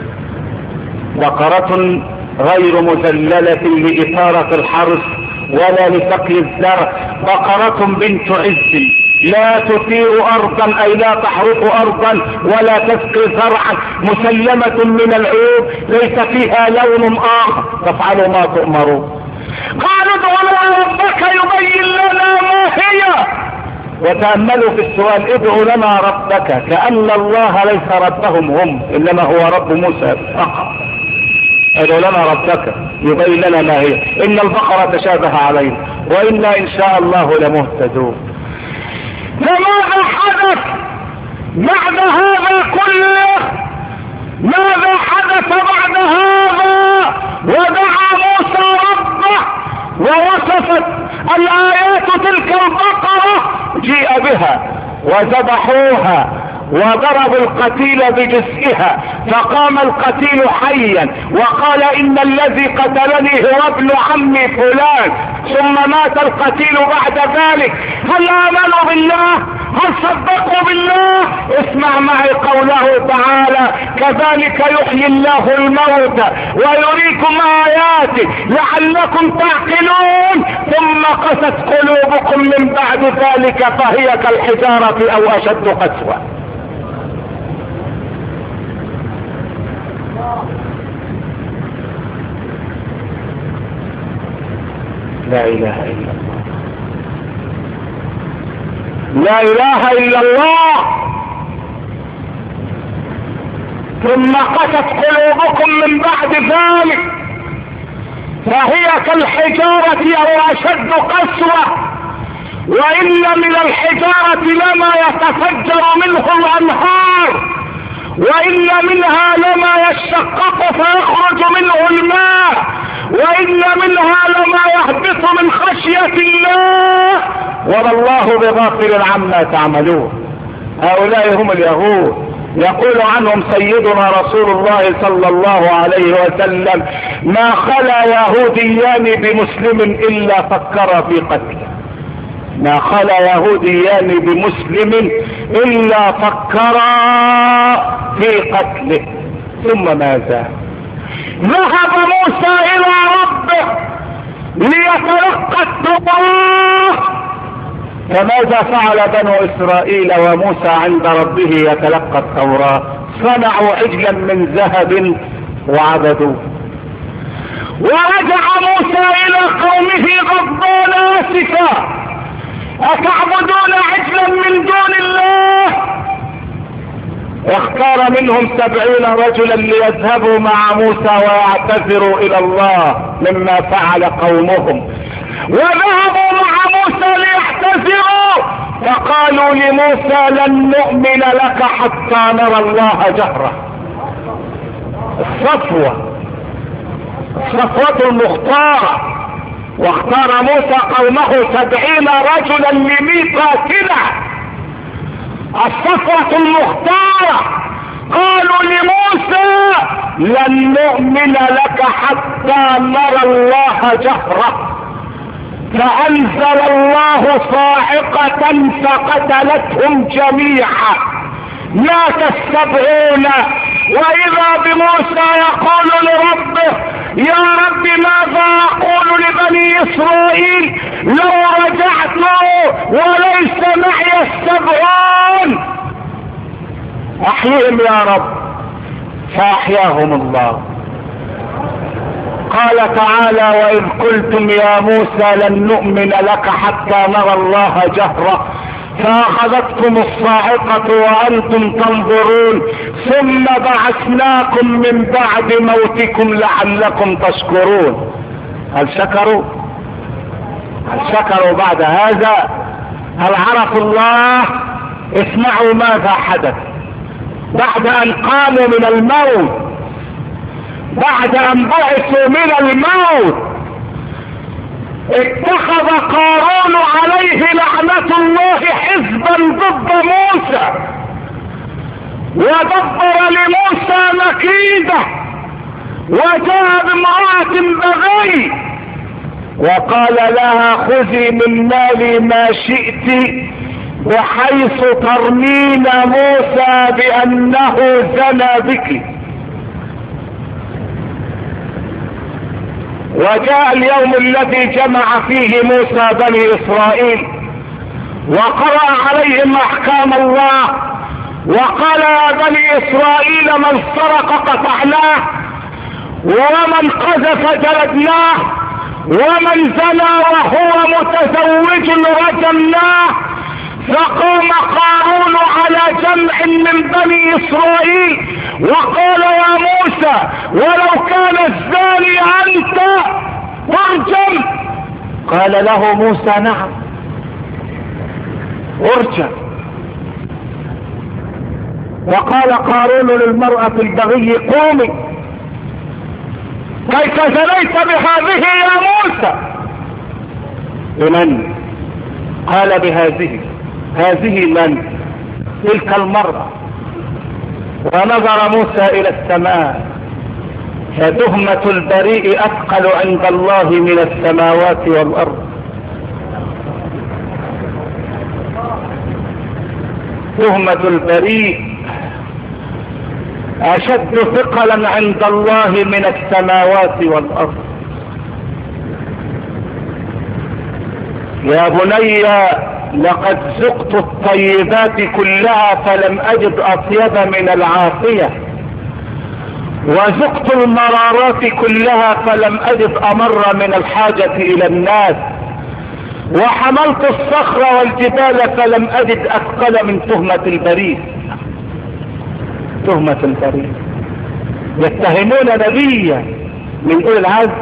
بقرة غير مذللة لإثارة الحرث ولا لسقي الزرع. بقرة بنت عز لا تثير أرضا أي لا تحرث أرضا ولا تسقي زرعا، مسلمة من العيوب ليس فيها لون آخر. تفعلوا ما تؤمرون. قالوا ادعوا لنا ربك يبين لنا ما هي. وتأملوا في السؤال، ادعوا لنا ربك، كأن الله ليس ربهم هم، إنما هو رب موسى فقط. ادعوا لنا ربك يبين لنا ما هي. ان البقرة تشابه علينا وإنا ان شاء الله لمهتدون. فماذا حدث بعد هذا كله؟ ماذا حدث بعد هذا؟ ودعا موسى ربه ووصفت الآيات تلك البقرة، جيء بها وذبحوها وضربوا القتيل بجزئها، فقام القتيل حيا وقال ان الذي قتلني هو ابن عمي فلان، ثم مات القتيل بعد ذلك. هل امنوا بالله؟ هل صدقوا بالله؟ اسمع معي قوله تعالى كذلك يحيي الله الموتى ويريكم آياته لعلكم تعقلون ثم قست قلوبكم من بعد ذلك فهي كالحجارة او اشد قسوة. لا اله الا الله، لا اله الا الله. ثم قست قلوبكم من بعد ذلك فهي كالحجارة او اشد قسوة، وان من الحجارة لما يتفجر منه الانهار، وان منها لما يشقق فيخرج منه الماء، وان منها لما يهبط من خشية الله، وما الله بغافل عما تعملون. هؤلاء هم اليهود، يقول عنهم سيدنا رسول الله صلى الله عليه وسلم: ما خلا يهوديان بمسلم الا فكر في قتله. ما خلا يهوديان بمسلم الا فكرا في قتله. ثم ماذا؟ ذهب موسى الى ربه ليتلقى التوراة. فماذا فعل بنو اسرائيل وموسى عند ربه يتلقى التوراة؟ صنعوا عجلا من ذهب وعبدوه. ورجع موسى الى قومه غضبان اسفا: اتعبدون عجلا من دون الله؟ واختار منهم 70 رجلا ليذهبوا مع موسى ويعتذروا الى الله مما فعل قومهم، وذهبوا مع موسى ليعتذروا، فقالوا لموسى: لن نؤمن لك حتى نرى الله جهرة. الصفوة المختارة. واختار موسى قومه 70 رجلا لميقاتنا، الصفوة المختارة. قالوا لموسى: لن نؤمن لك حتى نرى الله جهرة. فأنزل الله صاعقة فقتلتهم جميعا، مات 70. وإذا بموسى يقول لربه: يا رب ماذا أقول لبني إسرائيل لو رجعت وليس معي 70؟ أحيهم يا رب. فأحياهم الله. قال تعالى: وإذ قلتم يا موسى لن نؤمن لك حتى نرى الله جهرة فأخذتكم الصاعقة وأنتم تنظرون ثم بعثناكم من بعد موتكم لعلكم تشكرون. هل شكروا؟ هل شكروا بعد هذا؟ هل عرفوا الله؟ اسمعوا ماذا حدث بعد أن قاموا من الموت، بعد أن بعثوا من الموت. اتخذ قارون عليه لعنة الله حزبا ضد موسى، ودبر لموسى مكيدة، وجاء بامرأة بغي وقال لها: خذي من مالي ما شئت، بحيث ترمين موسى بأنه زنى بك. وجاء اليوم الذي جمع فيه موسى بني إسرائيل وقرأ عليهم أحكام الله، وقال: يا بني إسرائيل من سرق قطعناه، ومن قذف جلدناه، ومن زنى وهو متزوج رجمناه. فقام قارون على جمع من بني إسرائيل وقال: يا موسى ولو كان الزاني أنت ارجم. قال له موسى: نعم ارجم. وقال قارون للمرأة البغي: قومي. كيف زنيت بهذه يا موسى؟ بمن؟ قال: بهذه. هذه من؟ تلك المرأة. ونظر موسى إلى السماء، فتهمة البريء أثقل عند الله من السماوات والأرض. تهمة البريء أشد ثقلا عند الله من السماوات والأرض. يا بني لقد ذقت الطيبات كلها فلم أجد أطيب من العافية، وذقت المرارات كلها فلم أجد أمر من الحاجة إلى الناس، وحملت الصخر والجبال فلم أجد أثقل من تهمة البريد. تهمة البريد، يتهمون نبيا من أولي العزم.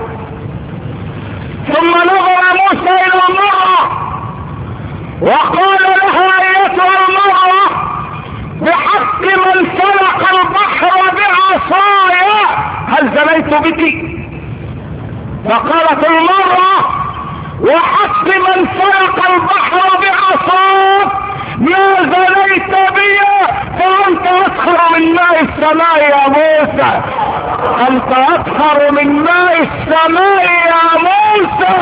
ثم نظر موسى إلى المرأة وقال لها أيتها المرأة بحق من سلق البحر بعصاي هل زنيت بك؟ فقالت المرأة وحق من سلق البحر بعصاك ما زنيت بي، فأنت أسخر من ماء السماء يا موسى، أنت أسخر من ماء السماء يا موسى.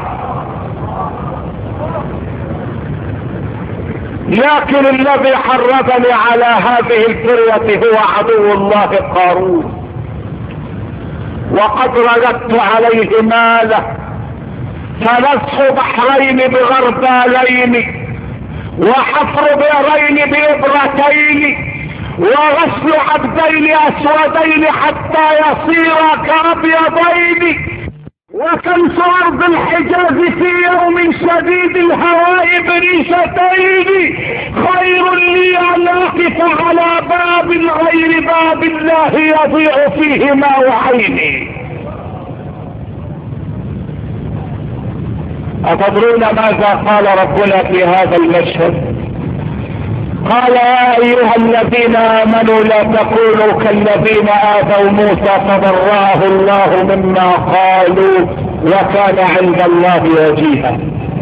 لكن الذي حرضني على هذه الفرية هو عدو الله قارون، وقد رددت عليه ماله، فنسخ بحرين بغربالين، وحفر بئرين بإبرتين، وغسل عبدين أسودين حتى يصيرا كأبيضين، وكنس أرض الحجاز في يوم شديد الهواء بريشتين خير لي أن أقف على باب غير باب الله يضيع فيه ماء عيني. أتدرون ماذا قال ربنا في هذا المشهد؟ قال يا أيها الذين آمنوا لا تكونوا كالذين آذوا موسى فبرأه الله مما قالوا وكان عند الله وجيها.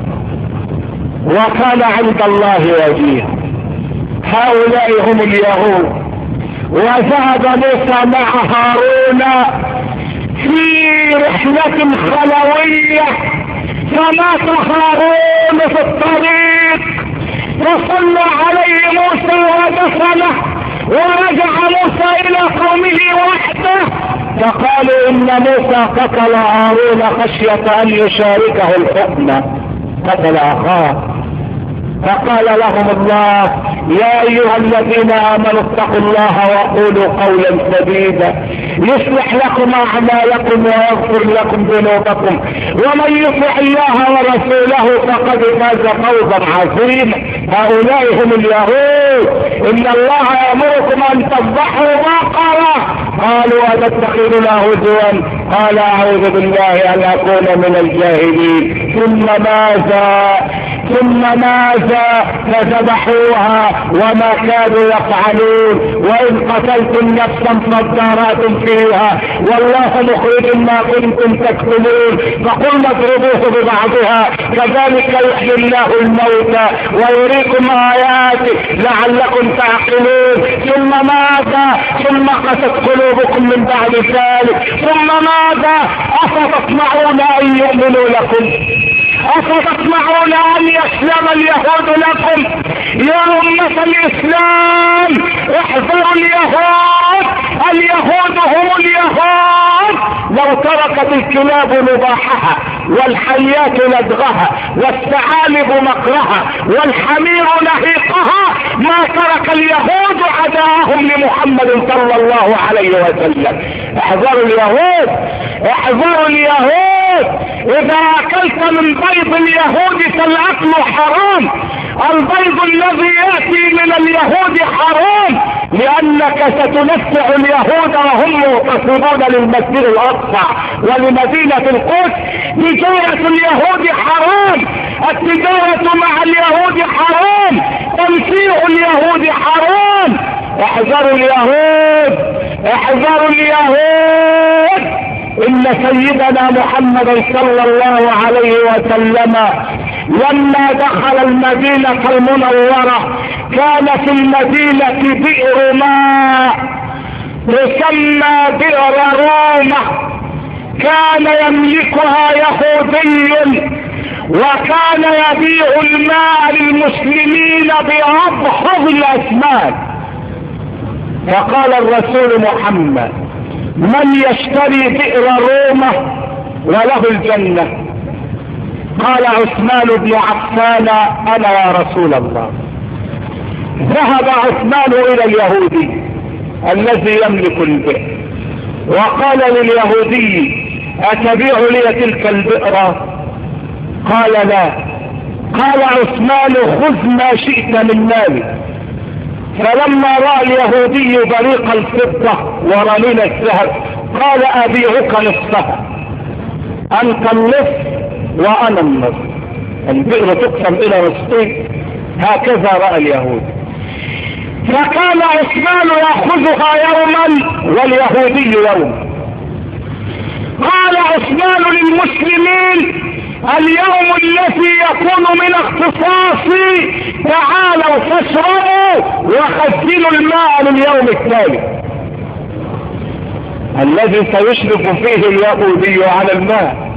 وكان عند الله وجيها. هؤلاء هم اليهود. وذهب موسى مع هارون في رحلة خلوية، فمات هارون في الطريق، فصلى عليه موسى ودفنه، ورجع موسى الى قومه وحده، فقالوا ان موسى قتل هارون خشية ان يشاركه الحكم، قتل اخاه. فقال لهم الله يا ايها الذين امنوا اتقوا الله وقولوا قولا سديدا يصلح لكم اعمالكم ويغفر لكم ذنوبكم ومن يطع الله ورسوله فقد فاز فوزا عظيما. هؤلاء هم اليهود. ان الله يامركم ان تذبحوا بقرة، قالوا اتتخذنا هزوا، قال اعوذ بالله ان اكون من الجاهلين. ثم ماذا فذبحوها وما كانوا يفعلون، وإن قتلتم نفسا فادارأتم فيها والله مخرج ما كنتم تكتمون، فقلنا اضربوه ببعضها كذلك يحيي الله الموتى ويريكم آياته لعلكم تعقلون. ثم ماذا؟ ثم قست قلوبكم من بعد ذلك. ثم ماذا؟ أفتطمعون أن يؤمنوا لكم؟ أفتطمعون أن يسلم اليهود لكم؟ يا أمة الإسلام احذروا اليهود، اليهود هم اليهود. لو تركت الكلاب نباحها والحيات لدغها والثعالب مقرها والحمير نهيقها ما ترك اليهود عداهم لمحمد صلى الله عليه وسلم. احذروا اليهود، احذروا اليهود. اذا اكلت من بيض اليهود فالاكل حرام. البيض الذي ياتي من اليهود حرام، لانك ستنفع اليهود وهم مغتصبون للمسجد الاقصى ولمدينة القدس. تجارة اليهود حرام، التجارة مع اليهود حرام، تمسيح اليهود حرام. احذروا اليهود، احذروا اليهود. ان سيدنا محمد صلى الله عليه وسلم لما دخل المدينة المنورة كان في المدينة بئر ماء تسمى بئر رومة، كان يملكها يهودي، وكان يبيع الماء للمسلمين بأبخض الأثمان. فقال الرسول محمد من يشتري بئر رومة وله الجنة؟ قال عثمان بن عفان انا يا رسول الله. ذهب عثمان الى اليهودي الذي يملك البئر وقال لليهودي أتبيع لي تلك البئر؟ قال لا. قال عثمان خذ ما شئت من مالي. فلما رأى اليهودي بريق الفضة ورنين الذهب قال أبيعك نصفها، أنت النصف وأنا النصف، البئر تقسم إلى نصفين. هكذا رأى اليهود. فكان عثمان يأخذها يوما واليهودي يوما. قال عثمان للمسلمين اليوم الذي يكون من اختصاصي تعالوا فاشربوا وخزنوا الماء لليوم التالي، الذي سيشرف فيه اليهودي على الماء.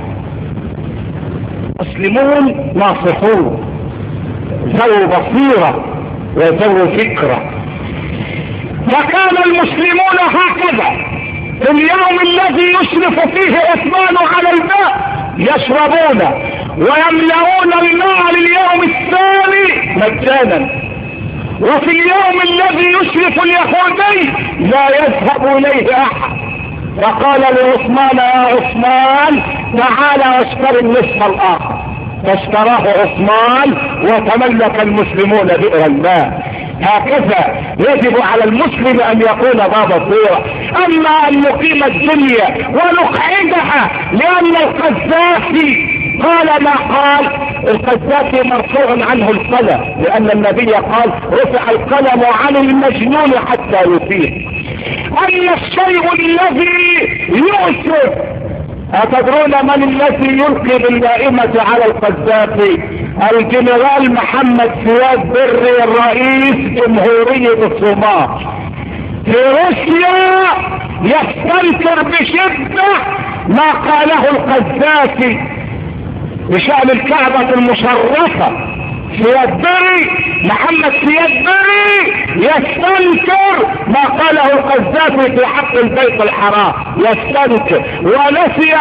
مسلمون ناصحون ذو بصيرة وذو فكرة. فكان المسلمون هكذا في اليوم الذي يشرف فيه عثمان على الماء يشربون ويملؤون الماء لليوم الثاني مجانا، وفي اليوم الذي يشرف اليهودي لا يذهب اليه احد. فقال لعثمان يا عثمان تعال واشتري النصف الاخر، فاشتراه عثمان وتملك المسلمون بئر الماء. هكذا يجب على المسلم ان يكون ذا بصيرة. اما ان نقيم الدنيا ونقعدها لان القذافي قال ما قال، القذافي مرفوع عنه القلم لان النبي قال رفع القلم عن المجنون حتى يفيق. اما الشيء الذي يؤسف، أتدرون من الذي يلقي باللائمة على القذافي؟ الجنرال محمد فؤاد بري رئيس جمهورية الصومال. في روسيا يستنكر بشدة ما قاله القذافي بشأن الكعبة المشرفة. فؤاد بري محمد فؤاد بري يستنكر ما قاله القذافي في حق البيت الحرام، يستنكر ونسي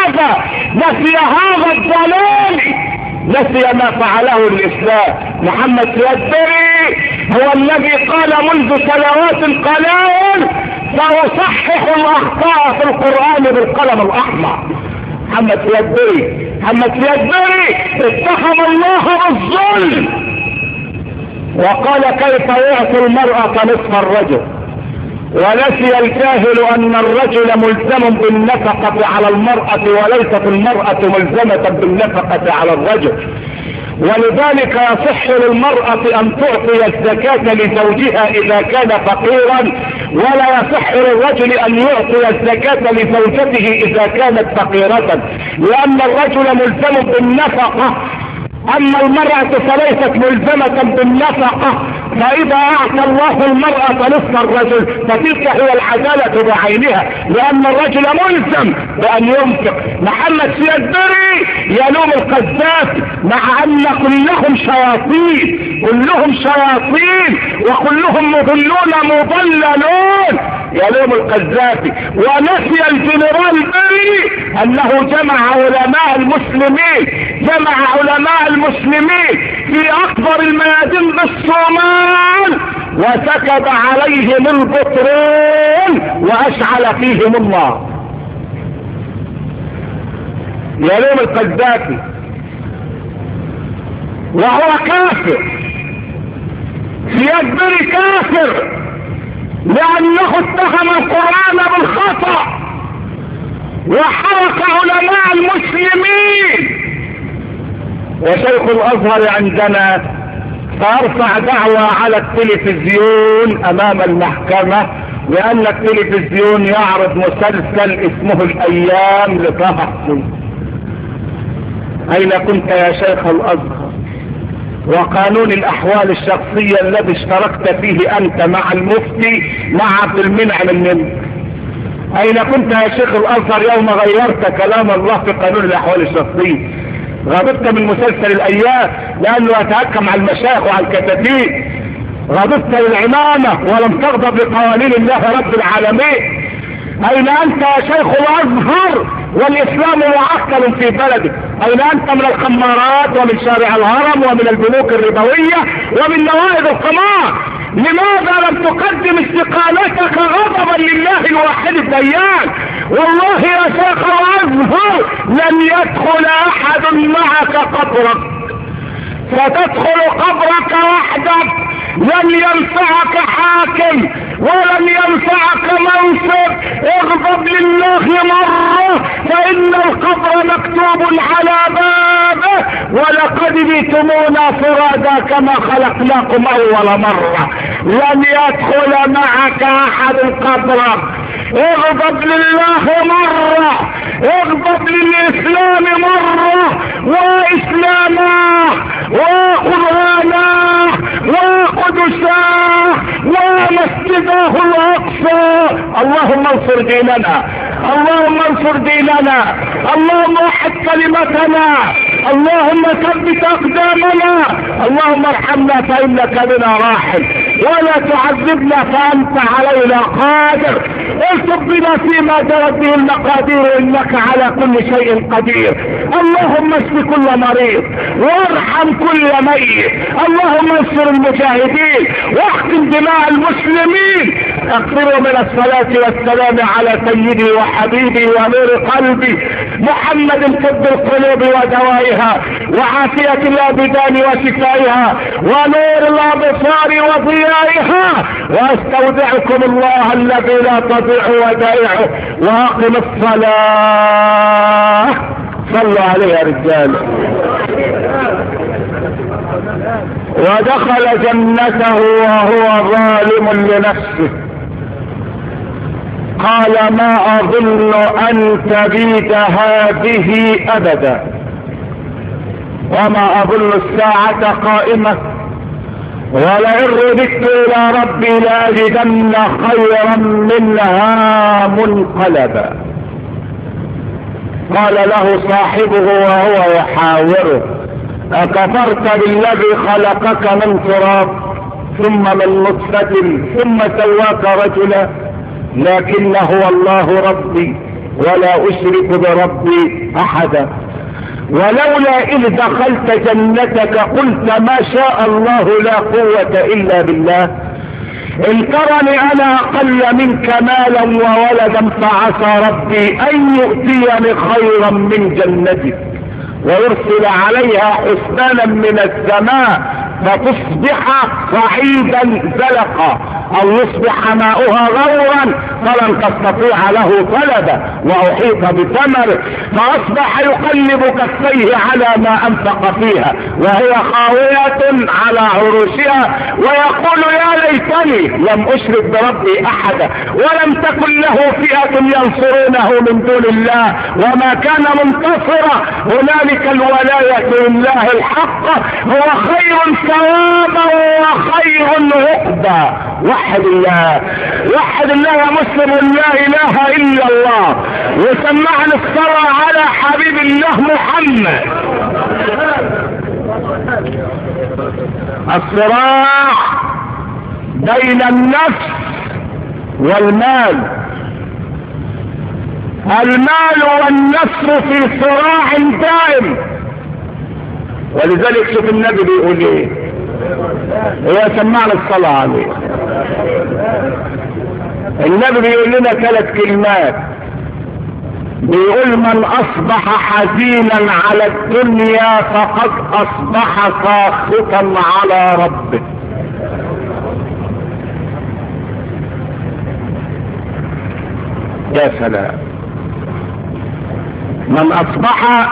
هذا الضلال، نسي ما فعله الاسلام. محمد فؤاد بري هو الذي قال منذ سنوات قلائل سأصحح الاخطاء في القرآن بالقلم الاحمر. محمد فؤاد بري اتهم الله بالظلم وقال كيف يعطي المرأة نصف الرجل، ونسي الجاهل ان الرجل ملزم بالنفقة على المرأة وليست المرأة ملزمة بالنفقة على الرجل. ولذلك يصح للمرأة ان تعطي الزكاة لزوجها اذا كان فقيرا، ولا يصح للرجل ان يعطي الزكاة لزوجته اذا كانت فقيرة، لان الرجل ملزم بالنفقة اما المرأة فليست ملزمة بالنفقة. فاذا اعطى الله المرأة نصف الرجل فتلك هي العدالة بعينها، لان الرجل ملزم بان ينفق. محمد فؤاد بري يلوم القذافي مع ان كلهم شياطين وكلهم مضلون مضللون، يلوم القذافي. ونسي الجنرال بري انه جمع علماء المسلمين في اكبر الميادين بالصومال وسكب عليهم البترول واشعل فيهم النار. يلوم القذافي وهو كافر. فؤاد بري كافر لانه اتهم القرآن بالخطأ وحرق علماء المسلمين. وشيخ الازهر عندنا فارفع دعوى على التلفزيون امام المحكمة لان التلفزيون يعرض مسلسل اسمه الايام لطه حسين. اين كنت يا شيخ الازهر وقانون الاحوال الشخصية الذي اشتركت فيه انت مع المفتي مع عبد المنعم المني؟ اين كنت يا شيخ الازهر يوم غيرت كلام الله في قانون الاحوال الشخصية؟ غضبت من مسلسل الايام لانه يتهكم على المشايخ وعلى الكتاتيب، غضبت للعمامة ولم تغضب لقوانين الله رب العالمين. اين انت يا شيخ الازهر والاسلام معقل في بلدك؟ اين انت من الخمارات ومن شارع الهرم ومن البنوك الربوية ومن نوائب القمار؟ لماذا لم تقدم استقالتك غضبا لله الواحد الديان؟ والله يا شيخ الازهر لن يدخل احد معك قبرك، ستدخل قبرك وحدك، لن ينفعك حاكم ولن ينفعك منصب. اغضب لله مرة فإن القبر مكتوب على بابه ولقد جئتمونا فرادا كما خلقناكم أول مرة. لن يدخل معك أحد قبرك. اغضب لله مرة، اغضب للإسلام مرة، وإسلامه وقرآنه وقدسه ومسجده الأقصى. اللهم انصر ديننا، اللهم انصر ديننا، اللهم وحد كلمتنا، اللهم ثبت أقدامنا، اللهم ارحمنا فإنك بنا راحم، ولا تعذبنا فأنت علينا قادر. الطب بنا فيما جرت به المقادير إنك على كل شيء قدير. اللهم اشف كل مريض وارحم كل ميت. اللهم انصر المجاهدين واحقن دماء المسلمين. اكثروا من الصلاة والسلام على سيدي وحبيبي ونور قلبي محمد طب القلوب ودوائها وعافية الابدان وشفائها ونور الابصار وضيائها. واستودعكم الله الذي لا تضيع ودائعه. واقم الصلاة. صلوا عليه يا رجال. ودخل جنته وهو ظالم لنفسه. قال ما اظن ان تبيد هذه ابدا وما اظن الساعة قائمة ولئن رددت الى ربي لاجدن خيرا منها منقلبا. قال له صاحبه وهو يحاوره اكفرت بالذي خلقك من تراب ثم من نطفة ثم سواك رجلا لكن هو الله ربي ولا اشرك بربي احدا. ولولا اذ دخلت جنتك قلت ما شاء الله لا قوة الا بالله ان ترني انا اقل منك مالا وولدا فعسى ربي ان يؤتيني خيرا من جنتك ويرسل عليها حسبانا من السماء فتصبح صعيدا زلقا او يصبح ماؤها غورا فلن تستطيع له طلبا واحيط بثمره فاصبح يقلب كفيه على ما انفق فيها وهي خاوية على عروشها ويقول يا ليتني لم اشرك بربي احدا ولم تكن له فئة ينصرونه من دون الله وما كان منتصرا. هنالك الولاية لله الحق هو خير ثوابا وخير عقبا. وحد الله، وحد الله يا مسلم. لا اله الا الله. وسمعنا الصلاة على حبيب الله محمد. الصراع بين النفس والمال. المال والنفس في صراع دائم. ولذلك شوف النبي بيقول ايه. هو سمعنا الصلاة عليه. النبي بيقول لنا 3 كلمات. بيقول من اصبح حزينا على الدنيا فقد اصبح ساخطا على ربه. يا سلام. من اصبح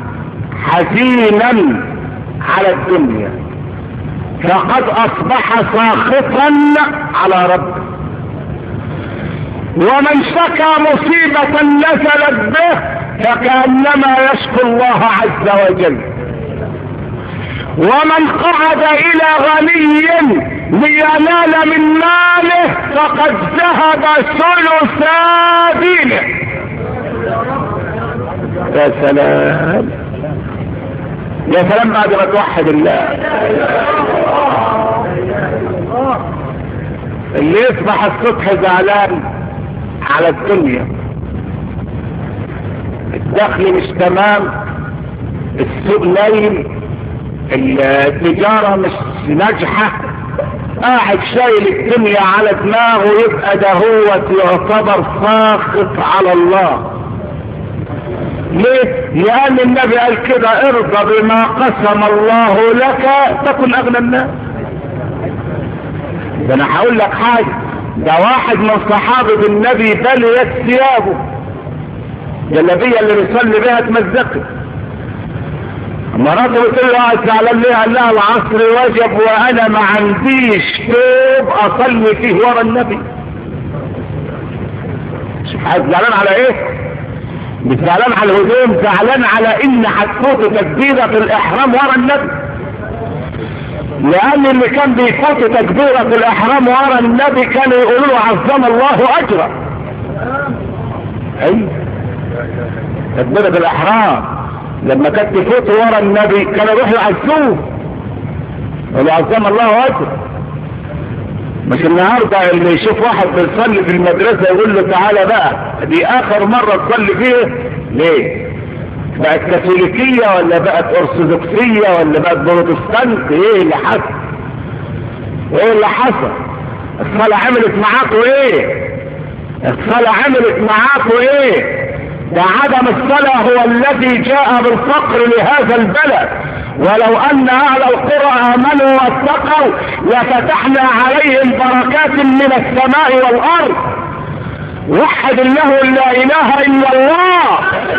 حزينا على الدنيا فقد اصبح ساخطا على ربه. ومن شكى مصيبة نزلت به فكأنما يشكو الله عز وجل. ومن قعد الى غني لينال من ماله فقد ذهب ثلث دينه. يا سلام، يا سلام بعد ما توحد الله. اللي يصبح الصبح زعلان على الدنيا، الدخل مش تمام، السوق ليل، التجارة مش ناجحة، قاعد شايل الدنيا على دماغه، يبقى ده هو يعتبر ساخط على الله. ليه؟ لأن النبي قال كده: ارضى بما قسم الله لك تكن أغنى الناس. ده أنا هقول لك حاجة، ده واحد من صحابة النبي بليت ثيابه، جلابية اللي بيصلي بيها اتمزقت. مراته بتقول له: قاعد زعلان ليه؟ قال لها: العصر وجب وانا ما عنديش ثوب اصلي فيه ورا النبي. زعلان على ايه؟ مش زعلان على الهدوم، زعلان على ان هتفوت تكبيرة الاحرام ورا النبي. لان اللي كان بيفوت تكبيرة الاحرام ورا النبي كانوا يقولوا له: عظم الله اجرا. اي تكبيرة الاحرام لما كانت تفوت ورا النبي كانوا يروحوا يعزوه يقولوا: عظم الله اجرا. مش النهارده اللي يشوف واحد بيصلي في المدرسه يقول له: تعالى بقى دي اخر مره تصلي فيه. ليه؟ بقت كاثوليكيه ولا بقت ارثوذكسيه ولا بقت بروتستانت؟ ايه اللي حصل؟ ايه اللي حصل؟ الصلاه عملت معاكوا ايه؟ الصلاه عملت معاكوا ايه؟ ده عدم الصلاه هو الذي جاء بالفقر لهذا البلد. ولو ان اهل القرى امنوا واتقوا لفتحنا عليهم بركات من السماء والارض. وحد الله لا اله الا الله.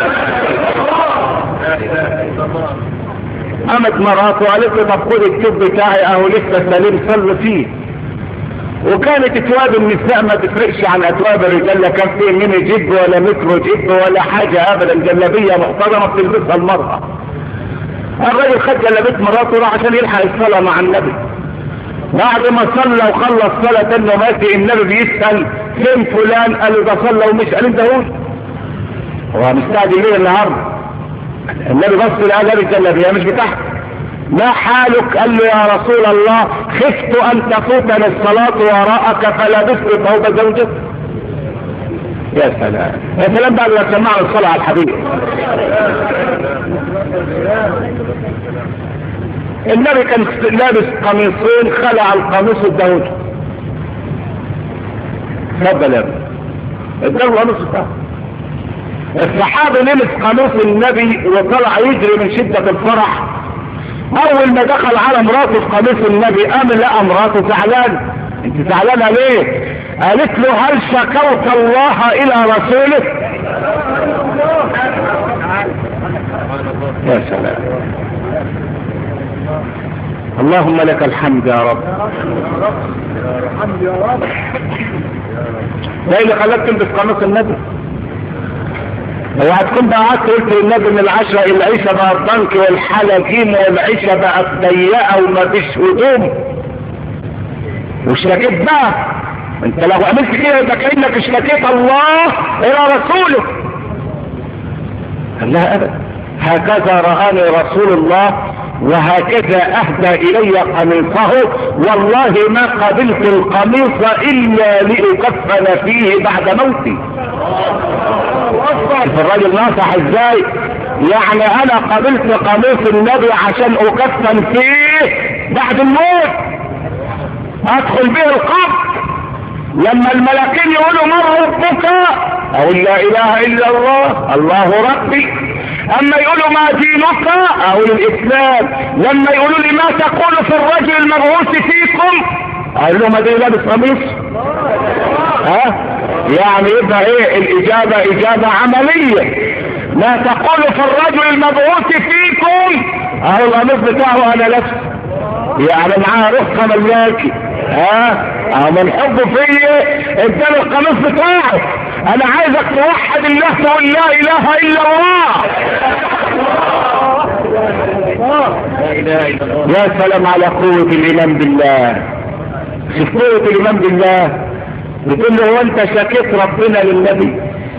قامت مراته وقالت له: طب خد الكتب بتاعي اهو لسه سليم صلي فيه. وكانت اتواب النساء ما تفرقش عن اتواب الرجال، لا كان فيه ميني جيب ولا مترو جيب ولا حاجه ابدا، جلابيه محترمه بتلبسها المراه. الراجل خد جلابيه مراته راح عشان يلحق الصلاه مع النبي. بعد ما صلى وخلص صلاه انه ماشي النبي بيسال: فين فلان؟ قال له: ده صلى ومش. قال: انت هو مستعجل ليه النهارده؟ النبي بص لقى لابس الجلابيه مش بتاعته. ما حالك؟ قال له: يا رسول الله خفت ان تفوتني الصلاه وراءك فلبست ثوب زوجك. يا سلام يا سلام بعد ما سمعنا الصلاه على الحبيب. النبي كان لابس قميصين، خلع القميص الداوود اتفضل يا ابني اداله القميص بتاعه. الصحابي لبس قميص النبي وطلع يجري من شده الفرح. اول ما دخل على مراته في قميص النبي قام لقى مراته زعلانه. انت زعلانه ليه؟ قالت له: هل شكوت الله الى رسوله؟ يا سلام. اللهم لك الحمد يا رب. ده اللي خلاك تلبس قميص النبي. اوعى تكون بقى قعدت قلت للنبي من العشرة العيشة بقت ضنك والحلاجين والعيشة بقت ضيقة ومفيش هدوم واشتكيت بقى. انت لو عملت كده يبقى كأنك اشتكيت الله الى رسوله. قال لها: ابدا، هكذا رآني رسول الله وهكذا اهدى الي قميصه، والله ما قبلت القميص الا لاكفن فيه بعد موتي. الراجل ناصح ازاي؟ يعني انا قبلت قميص النبي عشان اكفن فيه بعد الموت، ادخل به القبر. لما الملكين يقولوا: من ربك؟ اقول: لا اله الا الله، الله ربي. اما يقولوا: ما دينك؟ اقول: الاسلام. لما يقولوا لي: ما تقول في الرجل المبعوث فيكم؟ اقول لهم: ادي لابس قميص. يعني يبقى ايه الاجابه؟ اجابه عمليه. ما تقول في الرجل المبعوث فيكم؟ اهو القميص بتاعه انا لابس، يعني معاه رخصه ملاكي. من حبه فيا اداني القميص بتاعه. انا عايزك توحد الله، تقول: لا اله الا الله. يا سلام على قوة الايمان بالله. شوف قوة الايمان بالله. بتقول له: هو انت شكيت ربنا للنبي؟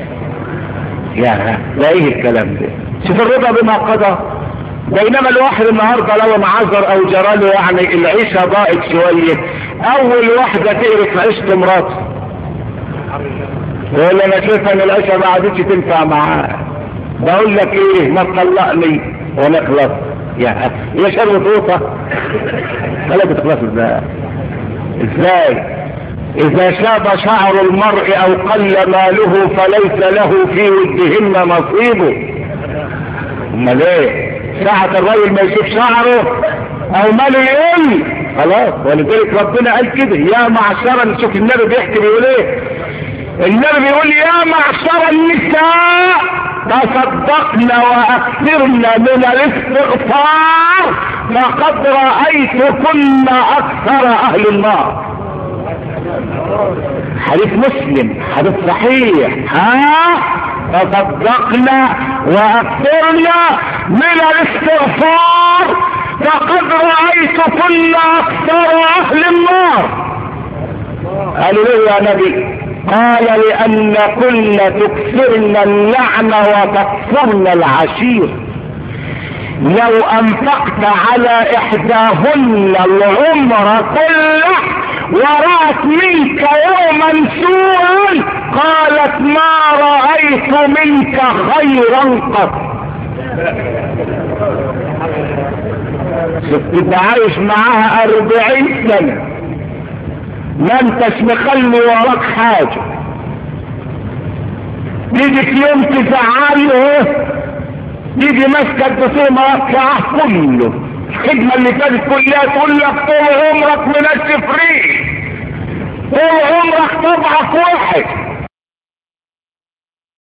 يا ده ايه الكلام ده؟ شوف الرضا بما قضى. بينما الواحد النهارده لو انعذر او جراله يعني العيشه ضاقت شويه، اول واحده تقرف عيشه مراته يقول: انا شايف ان العيشه ما عادتش تنفع معاه. بقول لك ايه؟ ما تطلقني ونخلص. يا شر طوطه ولا بتخلص ازاي؟ ازاي؟ اذا شاب شعر المرء او قل ماله فليس له في ودهن نصيبه. امال ايه؟ ساعة الراجل ما يشوف شعره او ماله يقل خلاص. ولذلك ربنا قال كده يا معشر، نشوف النبي بيحكي بيقول ايه. النبي بيقول يا معشر النساء تصدقن واكثرن من الاستغفار فقد رأيتكن اكثر اهل النار. حديث مسلم، حديث صحيح. تصدقن واكثرن من الاستغفار فقد رأيتكن اكثر اهل النار. قالوا له يا نبي؟ قال لان كن تكثرن اللعن وتكفرن العشير. لو انفقت على احداهن العمر كله ورأت منك يوما سوءا قالت ما رأيت منك خيرا قط. كنت عايش معاها 40 سنة ما انتش مخلي وراك حاجة، تيجي في يوم تزعله تيجي ماسكة الدسوم مركعة كله الخدمة اللي فاتت كلها تقول لك طول عمرك منشف ريح، طول عمرك طبعك واحد،